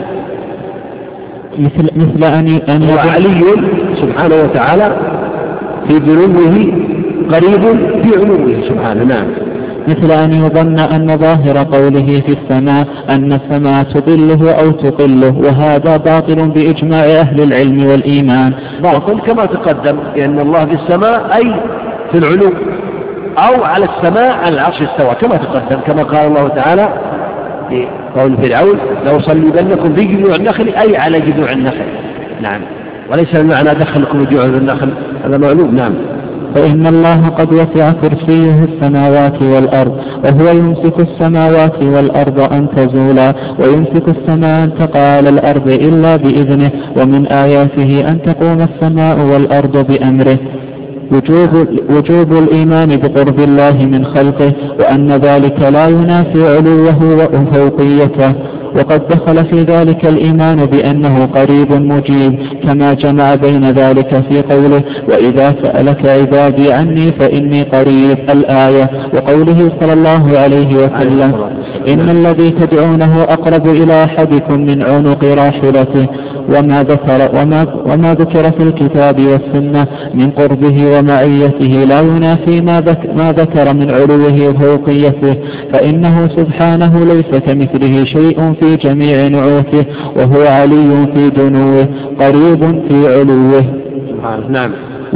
مثل أن هو علي سبحانه وتعالى في ذنوبه قريب في علوه سبحانه. نعم، مثل أن يظن أن ظاهر قوله في السماء أن السماء تضله أو تقله، وهذا باطل بإجماع أهل العلم والإيمان. باطل كما تقدم، لأن الله في السماء أي في العلو، أو على السماء على العرش استوى كما تقدم، كما قال الله تعالى في قول فرعون لو صلبنكم في جذوع النخل أي على جذوع النخل. نعم، وليس المعنى دخلكم جذوع النخل، هذا معلوم. نعم، فإن الله قد وسع كرسيه السماوات والأرض، وهو يمسك السماوات والأرض أن تزولا، ويمسك السماء أن تقع على الأرض إلا بإذنه، ومن آياته أن تقوم السماء والأرض بأمره. وجوب الإيمان بقرب الله من خلقه، وأن ذلك لا ينافي علوه وفوقيته. وقد دخل في ذلك الإيمان بأنه قريب مجيب، كما جمع بين ذلك في قوله وإذا سألك عبادي عني فإني قريب الآية، وقوله صلى الله عليه وسلم إن الذي تدعونه أقرب إلى أحدكم من عنق راحلته. وما ذكر في الكتاب والسنة من قربه ومعيته لا ينافي ما ذكر من علوه وفوقيته، فإنه سبحانه ليس كمثله شيء في جميع نعوته، وهو علي في دنوه قريب في علوه. نعم،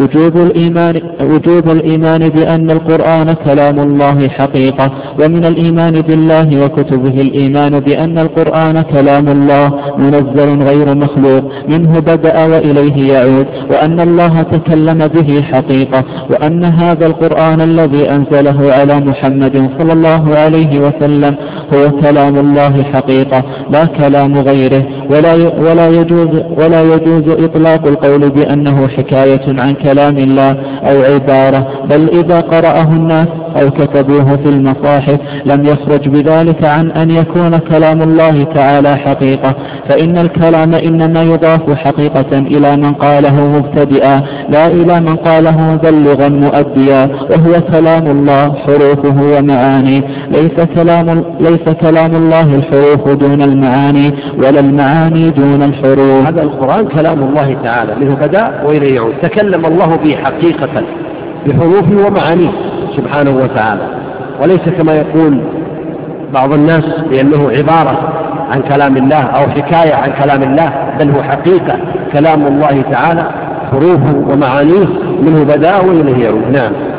وجوب الإيمان بأن القرآن كلام الله حقيقة. ومن الإيمان بالله وكتبه الإيمان بأن القرآن كلام الله منزل غير مخلوق، منه بدأ وإليه يعود، وأن الله تكلم به حقيقة، وأن هذا القرآن الذي أنزله على محمد صلى الله عليه وسلم هو كلام الله حقيقة لا كلام غيره. ولا يجوز إطلاق القول بأنه حكاية عن كلام الله أو عبارة، بل إذا قرأه الناس أو كتبوه في المصاحف لم يخرج بذلك عن أن يكون كلام الله تعالى حقيقة، فإن الكلام إنما يضاف حقيقة إلى من قاله مبتدئا لا إلى من قاله مبلغا مؤديا، وهو كلام الله حروفه ومعاني، ليس كلام الله الحروف دون المعاني ولا المعاني دون الحروف. هذا القرآن كلام الله تعالى منه بدأ وإليه يعود، تكلم الله به حقيقة بحروفه ومعانيه سبحانه وتعالى، وليس كما يقول بعض الناس بأنه عبارة عن كلام الله أو حكاية عن كلام الله، بل هو حقيقة كلام الله تعالى حروفه ومعانيه منه بدأ وإليه يعود. نعم،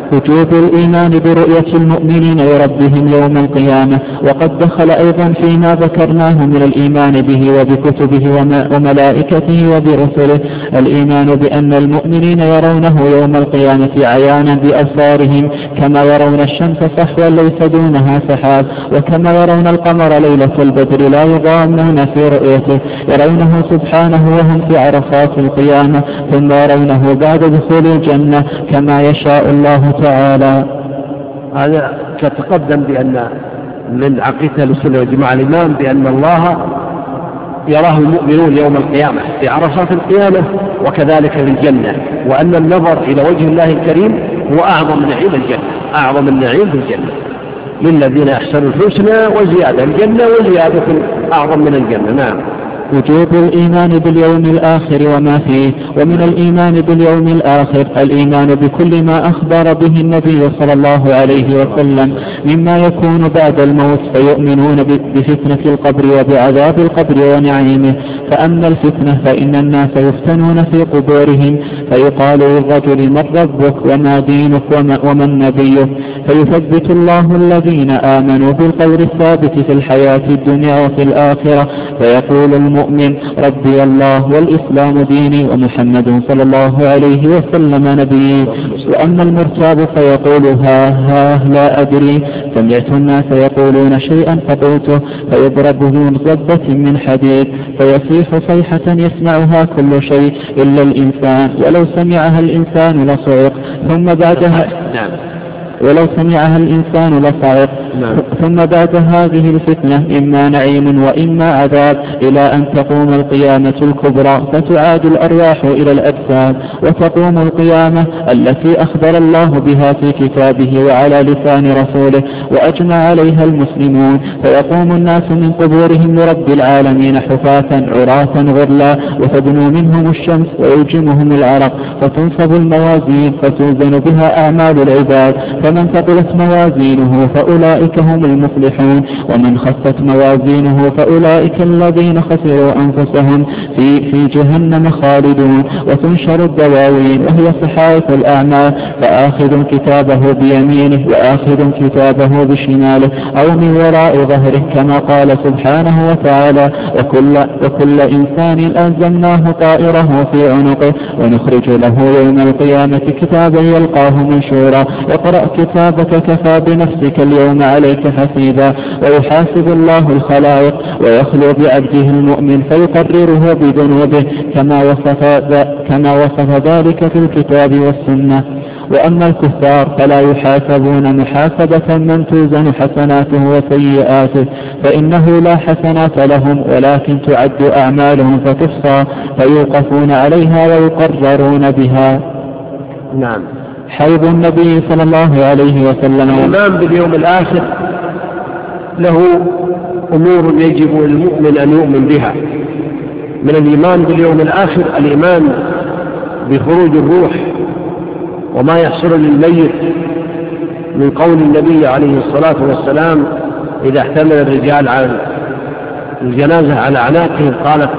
وجوب الإيمان برؤية المؤمنين لربهم يوم القيامة. وقد دخل أيضا فيما ذكرناه من الإيمان به وبكتبه وملائكته وبرسله الإيمان بأن المؤمنين يرونه يوم القيامة عيانا بأبصارهم كما يرون الشمس صحوا ليس دونها سحاب، وكما يرون القمر ليلة البدر لا يضامون في رؤيته، يرونه سبحانه وهم في عرفات القيامة، ثم يرونه بعد دخول الجنة كما يشاء الله تعالى. هذا تتقدم بأن من عقيدة السنة والجماعة الإيمان بأن الله يراه المؤمنون يوم القيامة في عرصات القيامة وكذلك في الجنة، وأن النظر إلى وجه الله الكريم هو أعظم نعيم الجنة، أعظم النعيم في الجنة للذين أحسنوا الحسنى وزيادة، الجنة وزيادة أعظم من الجنة. نعم. وجوب الإيمان باليوم الآخر وما فيه. ومن الإيمان باليوم الآخر الإيمان بكل ما أخبر به النبي صلى الله عليه وسلم مما يكون بعد الموت، فيؤمنون بفتنة القبر وبعذاب القبر ونعيمه. فأما الفتنة فإن الناس يفتنون في قبورهم، فيقال للرجل من ربك وما دينك ومن نبيك، فيثبت الله الذين آمنوا بالقول الثابت في الحياة الدنيا وفي الآخرة، فيقول المؤمن ربي الله والإسلام ديني ومحمد صلى الله عليه وسلم نبي. وأما المرتاب فيقول ها لا أدري، سمعت الناس يقولون شيئا فقلته، فيضرب بمضبة من حديد فيصيح صيحة يسمعها كل شيء إلا الإنسان، ولو سمعها الإنسان لصعق، ولو سمعها الإنسان لصعق. ثم بعد هذه الفتنة إما نعيم وإما عذاب، إلى أن تقوم القيامة الكبرى فتعاد الأرواح إلى الأجساد، وتقوم القيامة التي أخبر الله بها في كتابه وعلى لسان رسوله وأجمع عليها المسلمون، فيقوم الناس من قبورهم لرب العالمين حفاة عراة غرلا، وتدنو منهم الشمس ويلجمهم العرق، فتنصب الموازين فتوزن بها أعمال العباد، فمن ثقلت موازينه فأولئك هم المفلحون، ومن خفت موازينه فأولئك الذين خسروا أنفسهم في جهنم خالدون. وتنشر الدواوين وهي صحائف الأعمال، فآخذ كتابه بيمينه وآخذ كتابه بشماله أو من وراء ظهره، كما قال سبحانه وتعالى وكل إنسان ألزمناه طائره في عنقه ونخرج له يوم القيامة كتابا يلقاه منشورا، اقرأ كتابك كفى بنفسك اليوم عليك حسيبا. ويحاسب الله الخلائق ويخلو بعبده المؤمن فيقرره بذنوبه كما وصف ذلك في الكتاب والسنة. وأما الكفار فلا يحاسبون محاسبة من توزن حسناته وسيئاته، فإنه لا حسنات لهم ولكن تعد أعمالهم فتحصى فيوقفون عليها ويقررون بها. نعم. حيض النبي صلى الله عليه وسلم. الإيمان باليوم الآخر له أمور يجب للمؤمن أن يؤمن بها. من الإيمان باليوم الآخر الإيمان بخروج الروح وما يحصل للميت من قول النبي عليه الصلاة والسلام إذا احتمل الرجال على الجنازة على أعناقهم قالت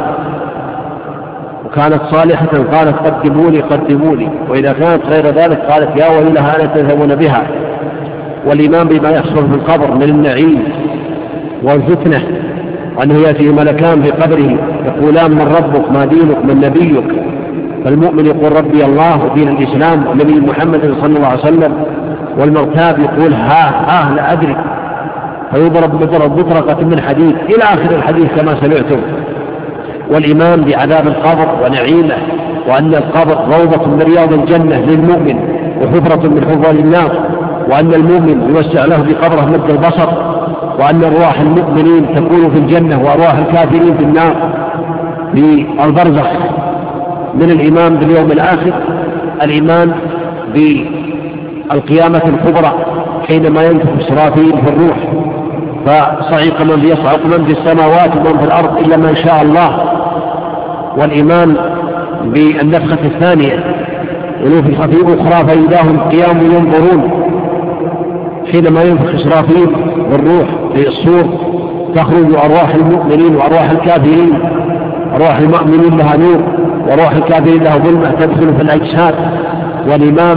وكانت صالحة قالت قدموا لي، وإذا كانت غير ذلك قالت يا ويلها ألا تذهبون بها. والإيمان بما يحصل في القبر من النعيم والفتنة، وأنه يأتي ملكان في قبره يقولان من ربك ما دينك من نبيك، فالمؤمن يقول ربي الله ودين الإسلام ونبي محمد صلى الله عليه وسلم، والمرتاب يقول ها لا أدري، فيضرب بطرقة من حديد إلى آخر الحديث كما سمعتم. والإيمان بعذاب القبر ونعيمه، وأن القبر روضة من رياض الجنة للمؤمن وحفرة من حفر النار، وأن المؤمن يوسع له بقبره مد البصر، وأن أرواح المؤمنين تكون في الجنة وأرواح الكافرين في النار في البرزخ. من الإيمان باليوم الآخر الإيمان بالقيامة الكبرى حينما ينفخ إسرافيل في الروح فصعق من يصعق من في السماوات ومن في الأرض إلا من شاء الله. والإيمان بالنفخة الثانية ونفخ في أخرى فإذا هم قيام ينظرون، حينما ينفخ إسرافيل بالروح في الصور تخرج أرواح المؤمنين وأرواح الكافرين، أرواح المؤمنين لها نور وأرواح الكافرين لها ظلمة تدخل في الأجساد. والإيمان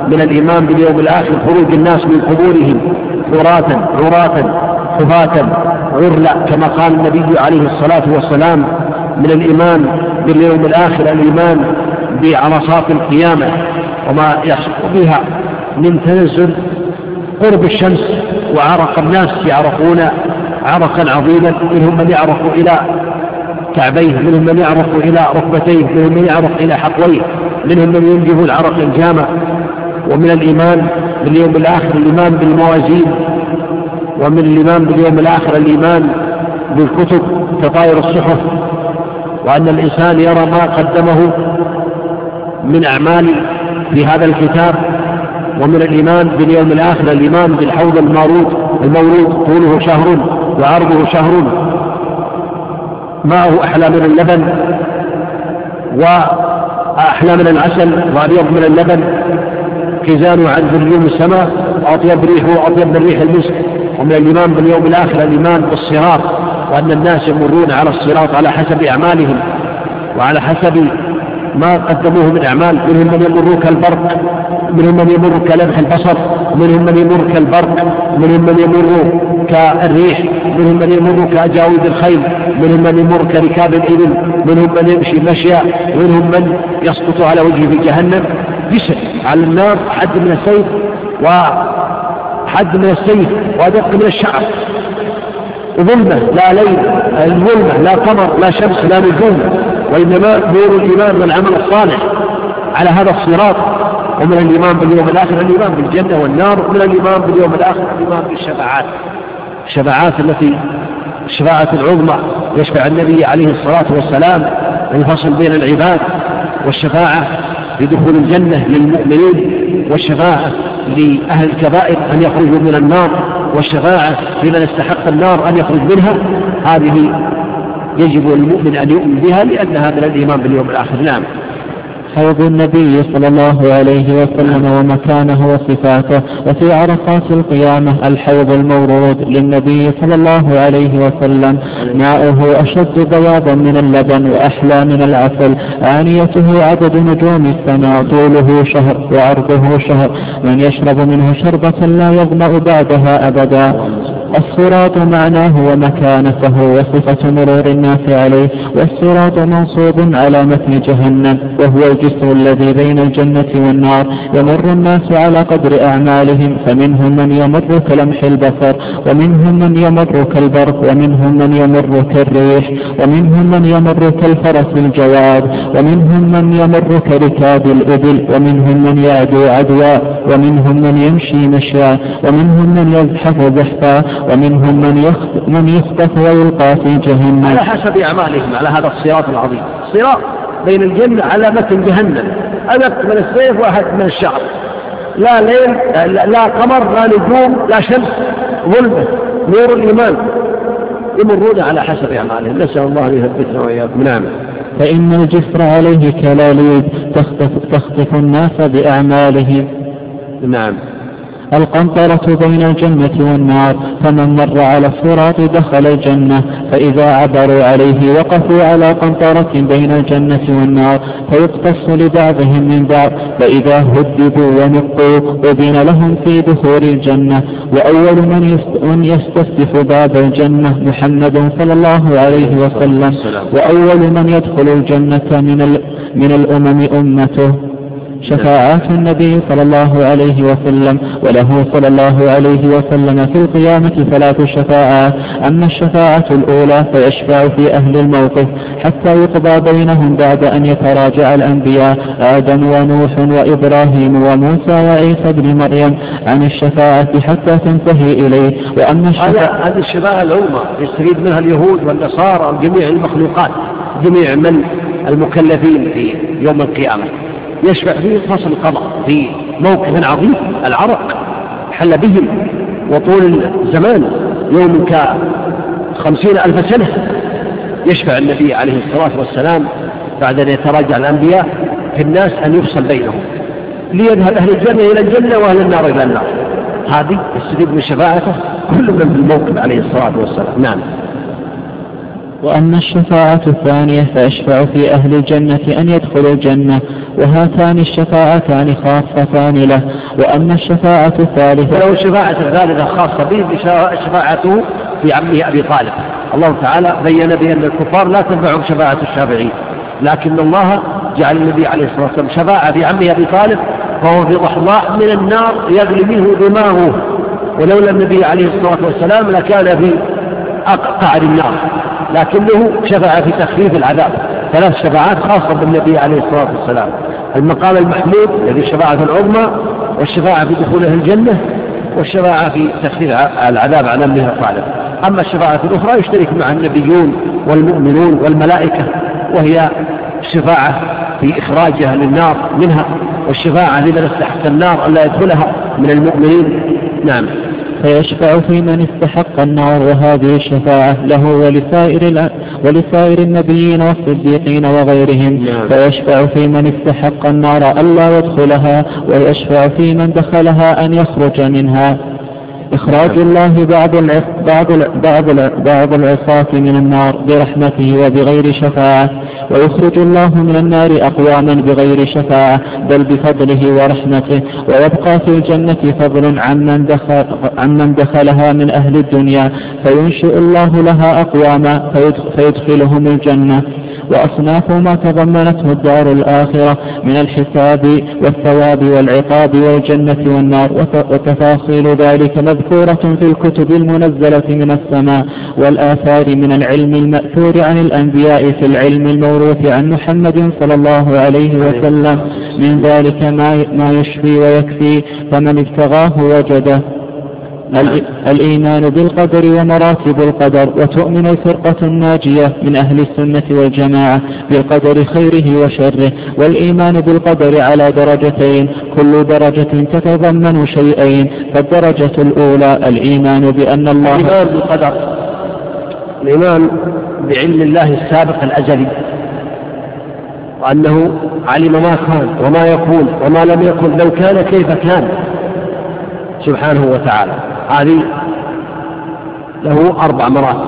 من الإيمان باليوم الآخر خروج الناس من قبورهم عراة حفاة غرلا، كما قال النبي عليه الصلاة والسلام. من الإيمان باليوم الآخر الإيمان بعرصات القيامة وما يحصل بها من تنزل قرب الشمس، وعرق الناس يعرقون عرقا عظيما، منهم من يعرق إلى كعبيه، منهم من يعرق إلى ركبتيه، منهم من يعرق إلى حقويه، منهم من ينجب العرق الجامع. ومن الإيمان باليوم الآخر الإيمان بالموازين، ومن الإيمان باليوم الآخر الإيمان بالكتب كطائر الصحف، وأن الإنسان يرى ما قدمه من أعمال في هذا الكتاب. ومن الإيمان باليوم الآخر الإيمان بالحوض المورود طوله شهر وعرضه شهر، ماءه أحلى من اللبن وأحلى من العسل وأبيض من اللبن، كيزانه عن ذريم السماء، أطيب ريحه أطيب من ريح المسك. ومن الإيمان باليوم الآخر الإيمان بالصراط، وأن الناس يمرون على الصراط على حسب أعمالهم وعلى حسب ما قدموه من أعمال، منهم من يمر كالبرق، منهم من يمر كلمح البصر، منهم من يمر كالبرق، منهم من يمر كالريح، منهم من يمر كأجاويد الخيل، منهم من يمر كركاب الإبل، منهم من يمشي مشيا، منهم من يسقط على وجهه في جهنم يسر على النار حد من السيف وأدق من الشعر، ظلمة لا ليل، الظلمة لا قمر لا شمس لا نجوم، وإنما نور الإيمان والعمل الصالح على هذا الصراط. ومن الإيمان باليوم الآخر الإيمان بالجنة والنار. ومن الإيمان باليوم الآخر الإيمان بالشفاعات التي الشفاعة العظمى يشفع النبي عليه الصلاة والسلام الفصل بين العباد، والشفاعة لدخول الجنة للمؤمنين، والشفاعة لأهل الكبائر أن يخرجوا من النار، والشفاعة لمن استحق النار أن يخرج منها. هذه يجب المؤمن أن يؤمن بها لأنها من الإيمان باليوم الآخر. نعم. حوض النبي صلى الله عليه وسلم ومكانه وصفاته. وفي عرفات القيامة الحوض المورود للنبي صلى الله عليه وسلم ماؤه أشد بياضا من اللبن وأحلى من العسل، آنيته عدد نجوم السماء، طوله شهر وعرضه شهر، من يشرب منه شربة لا يظمأ بعدها أبدا. الصراط معناه ومكانته وصفة مرور الناس عليه. والصراط منصوب على متن جهنم، وهو الجسر الذي بين الجنة والنار، يمر الناس على قدر أعمالهم، فمنهم من يمر كلمح البصر، ومنهم من يمر كالبرق، ومنهم من يمر كالريح، ومنهم من يمر كالفرس الجواد، ومنهم من يمر كركاب الإبل، ومنهم من يعدو عدوا، ومنهم من يمشي مشيا، ومنهم من يزحف زحفا، ومنهم من يخطف ويلقى في جهنم على حسب أعمالهم على هذا الصراط العظيم. صراط بين الجنة على متن جهنم، أدق من السيف واحد من الشعر، لا ليل لا قمر لا نجوم لا شمس، ظلمة نور الإيمان، يمرون على حسب أعمالهم. نسأل الله أن يثبتنا وإياكم. نعم. فإن الجسر عليه كلاليب تخطف الناس بأعمالهم. نعم. القنطرة بين الجنة والنار، فمن مر على الصراط دخل الجنة، فإذا عبروا عليه وقفوا على قنطرة بين الجنة والنار، فيقتص لبعضهم من بعض، فإذا هدبوا ونقوا أذن لهم في دخول الجنة. وأول من يستفتح باب الجنة محمد صلى الله عليه وسلم، وأول من يدخل الجنة من الأمم أمته. شفاعات النبي صلى الله عليه وسلم، وله صلى الله عليه وسلم في القيامة 3 شفاعات. أما الشفاعة الأولى فيشفع في أهل الموقف حتى يقضى بينهم بعد أن يتراجع الأنبياء آدم ونوح وإبراهيم وموسى وعيسى بن مريم عن الشفاعة حتى تنتهي إليه. وأما هذه الشفاعة العظمى يستفيد منها اليهود والنصارى وجميع المخلوقات، جميع من المكلفين في يوم القيامة يشفع فيه فصل القضاء في موقف عظيم، العرق حل بهم وطول الزمان يوم ك50,000 سنة. يشفع النبي عليه الصلاة والسلام بعد أن يتراجع الأنبياء في الناس أن يفصل بينهم ليذهب أهل الجنة إلى الجنة وأهل النار إلى النار. هذه يستفيد من شفاعته كل من في الموقف عليه الصلاة والسلام. نعم. وأما الشفاعة الثانية فيشفع في أهل الجنة أن يدخلوا الجنة، وهاتان الشفاعتان خاصتان له. وأما الشفاعة الثالثة ولو الشفاعة الثالثة خاصة به شفاعته في عمه أبي طالب. الله تعالى بين بأن الكفار لا تنفعهم شفاعة الشافعين، لكن الله جعل النبي عليه الصلاة والسلام شفاعة في عمه أبي طالب، فهو في ضحضاء من النار يغلي منه دماغه، ولولا النبي عليه الصلاة والسلام لكان في قعر النار، لكنه شفع في تخفيف العذاب. 3 شفاعات خاصة بالنبي عليه الصلاة والسلام: المقام المحمود الذي الشفاعة العظمى، والشفاعة في دخوله الجنة، والشفاعة في تخفيف العذاب عن أمه طالب. أما الشفاعة الأخرى يشترك مع النبيون والمؤمنون والملائكة، وهي الشفاعة في إخراجها للنار منها، والشفاعة لمن استحق النار ألا يدخلها من المؤمنين. نعم. فيشفع في من استحق النار، وهذه الشفاعة له ولسائر النبيين والصديقين وغيرهم. فيشفع في من استحق النار ألا يدخلها، ويشفع في من دخلها أن يخرج منها. إخراج الله بعض العصاة من النار برحمته وبغير شفاعة، ويخرج الله من النار أقواما بغير شفاعة بل بفضله ورحمته، ويبقى في الجنة فضل عمن دخلها من أهل الدنيا، فينشئ الله لها أقواما فيدخلهم الجنة. وأصناف ما تضمنته الدار الآخرة من الحساب والثواب والعقاب والجنة والنار، وتفاصيل ذلك مذكورة في الكتب المنزلة من السماء والآثار من العلم المأثور عن الأنبياء في العلم الموروث عن محمد صلى الله عليه وسلم. من ذلك ما يشفي ويكفي، فمن ابتغاه وجده. الإيمان بالقدر ومراتب القدر. وتؤمن الفرقة الناجية من أهل السنة والجماعة بالقدر خيره وشره. والإيمان بالقدر على درجتين، كل درجة تتضمن شيئين. فالدرجة الأولى الإيمان بأن الله الإيمان بالقدر، الإيمان بعلم الله السابق الأزلي، وأنه علم ما كان وما يكون وما لم يكن، لو كان كيف كان سبحانه وتعالى. هذه له 4 مراتب.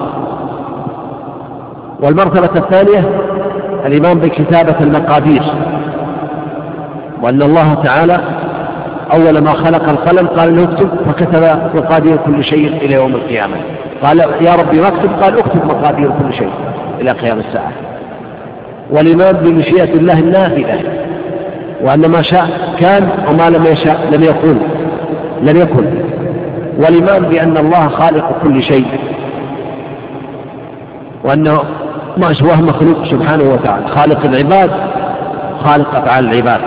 والمرتبة الثانية الإيمان بكتابة المقادير، وأن الله تعالى أول ما خلق القلم قال له اكتب، فكتب مقادير كل شيء إلى يوم القيامة. قال يا ربي ما اكتب، قال اكتب مقادير كل شيء إلى قيام الساعة. والإيمان بمشيئة الله النافذة، وأن ما شاء كان وما لم يشاء لم يكن. والإيمان بأن الله خالق كل شيء، وأنه ما سواه مخلوق سبحانه وتعالى، خالق العباد، خالق أفعال العباد،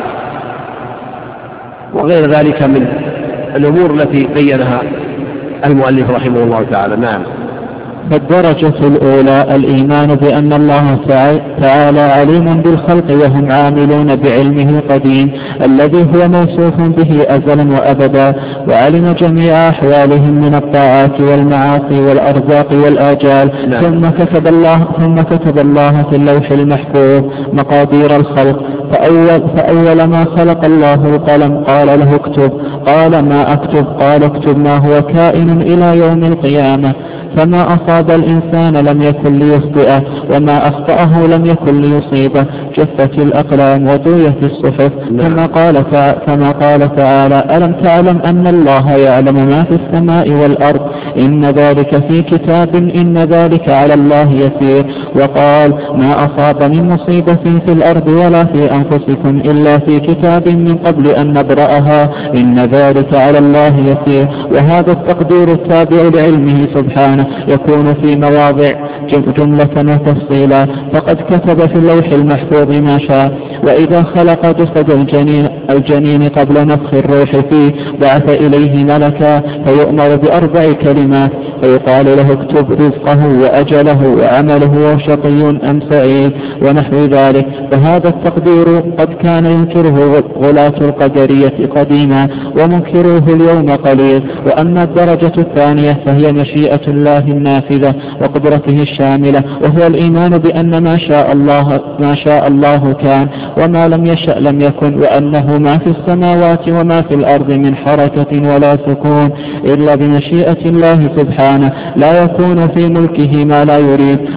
وغير ذلك من الأمور التي بينها المؤلف رحمه الله تعالى. نعم. فالدرجة الأولى الإيمان بأن الله تعالى عليم بالخلق، وهم عاملون بعلمه القديم الذي هو موصوف به أزلا وأبدا، وعلم جميع أحوالهم من الطاعات والمعاصي والأرزاق والآجال. ثم كتب الله في اللوح المحفوظ مقادير الخلق. فأول ما خلق الله القلم قال له اكتب، قال ما أكتب؟ قال اكتب ما هو كائن إلى يوم القيامة. فما أصاب الإنسان لم يكن ليخطئه، وما أخطأه لم يكن ليصيبه. جفت الأقلام وطويت الصحف. كما قال تعالى ألم تعلم أن الله يعلم ما في السماء والأرض، إن ذلك في كتاب، إن ذلك على الله يسير. وقال ما أصاب من مصيبة في الأرض ولا في أنفسكم إلا في كتاب من قبل أن نبرأها، إن ذلك على الله يسير. وهذا التقدير التابع لعلمه سبحانه يكون في مواضع جملة وتفصيلا، فقد كتب في اللوح المحفوظ ما شاء. وإذا خلق جسد الجنين قبل نفخ الروح فيه بعث إليه ملكا فيؤمر ب4 كلمات، فيقال له اكتب رزقه وأجله وعمله وشقي أم سعيد ونحو ذلك. فهذا التقدير قد كان ينكره غلاة القدرية قديما، ومنكروه اليوم قليل. وأما الدرجة الثانية فهي مشيئة الله النافذة وقدرته الشاملة، وهو الإيمان بأن ما شاء الله كان، وما لم يشأ لم يكن، وأنه ما في السماوات وما في الأرض من حركة ولا سكون إلا بمشيئة الله سبحانه، لا يكون في ملكه ما لا يريد،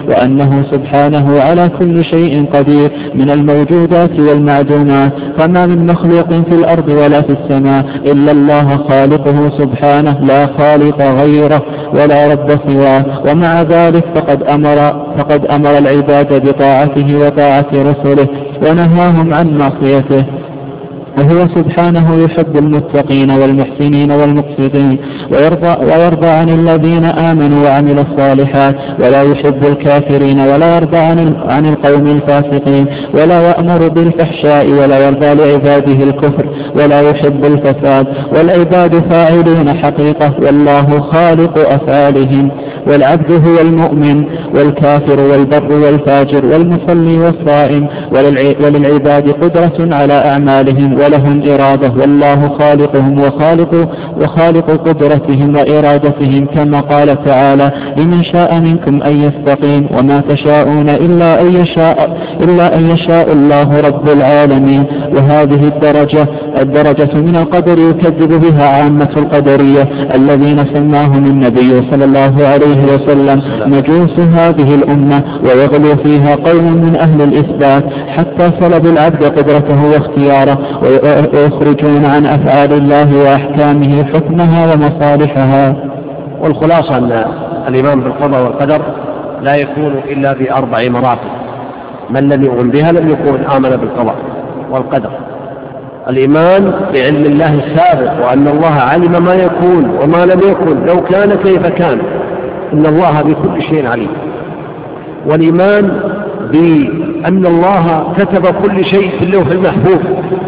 وأنه سبحانه على كل شيء قدير من الموجودات والمعدومات، فما من مخلوق في الأرض ولا في السماء إلا الله خالقه سبحانه، لا خالق غيره ولا رب سواه. ومع ذلك فقد أمر العباد بطاعته وطاعة رسله ونهاهم عن معصيته، وهو سبحانه يحب المتقين والمحسنين والمقسطين، ويرضى عن الذين آمنوا وعملوا الصالحات، ولا يحب الكافرين ولا يرضى عن القوم الفاسقين، ولا يأمر بالفحشاء ولا يرضى لعباده الكفر ولا يحب الفساد. والعباد فاعلون حقيقة، والله خالق أفعالهم. والعبد هو المؤمن والكافر والبر والفاجر والمصلي والصائم، وللعباد قدرة على أعمالهم ولهم إرادة، والله خالقهم وخالق قدرتهم وإرادتهم، كما قال تعالى: لمن شاء منكم أن يستقيم وما تشاءون إلا أن يشاء الله رب العالمين. وهذه الدرجة من القدر يكذب بها عامة القدرية الذين سماهم النبي صلى الله عليه وسلم مجوس هذه الأمة، ويغلو فيها قوم من أهل الإثبات حتى سلب العبد قدرته واختياره، ويخرجون عن أفعال الله وأحكامه حكمها ومصالحها. والخلاصة أن الإيمان بالقضاء والقدر لا يكون إلا ب4 مراتب، من لم يؤمن بها لم يكن آمن بالقضاء والقدر. الإيمان بعلم الله السابق، وأن الله علم ما يكون وما لم يكن لو كان كيف كان، إن الله بكل شيء عليم. والإيمان بأن الله كتب كل شيء في اللوح المحفوظ،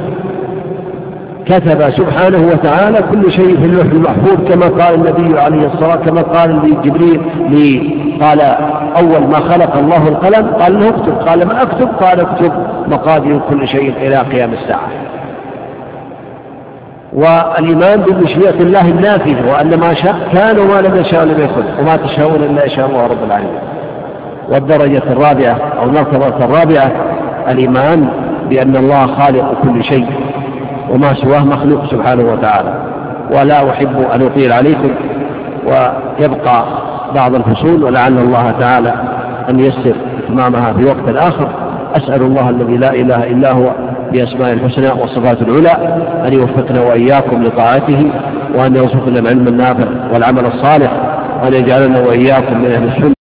كتب سبحانه وتعالى كل شيء في اللوح المحفوظ، كما قال النبي عليه الصلاة، كما قال لجبريل قال أول ما خلق الله القلم قال له اكتب، قال ما أكتب؟ قال اكتب مقادير كل شيء إلى قيام الساعة. والإيمان بمشيئة الله النافذة، وأن ما شاء كان وما لم يشاء لم يكن، وما تشاءون إلا يشاء الله رب العالمين. والدرجة الرابعة أو المرتبة الرابعة الإيمان بأن الله خالق كل شيء وما سواه مخلوق سبحانه وتعالى. ولا أحب أن أطيل عليكم ويبقى بعض الفصول، ولعل الله تعالى أن ييسر إتمامها في وقت آخر. أسأل الله الذي لا إله إلا هو بأسماء الحسنى والصفات العلى أن يوفقنا وإياكم لطاعته، وأن يرزقنا العلم النافع والعمل الصالح، وأن يجعلنا وإياكم من أهل السنة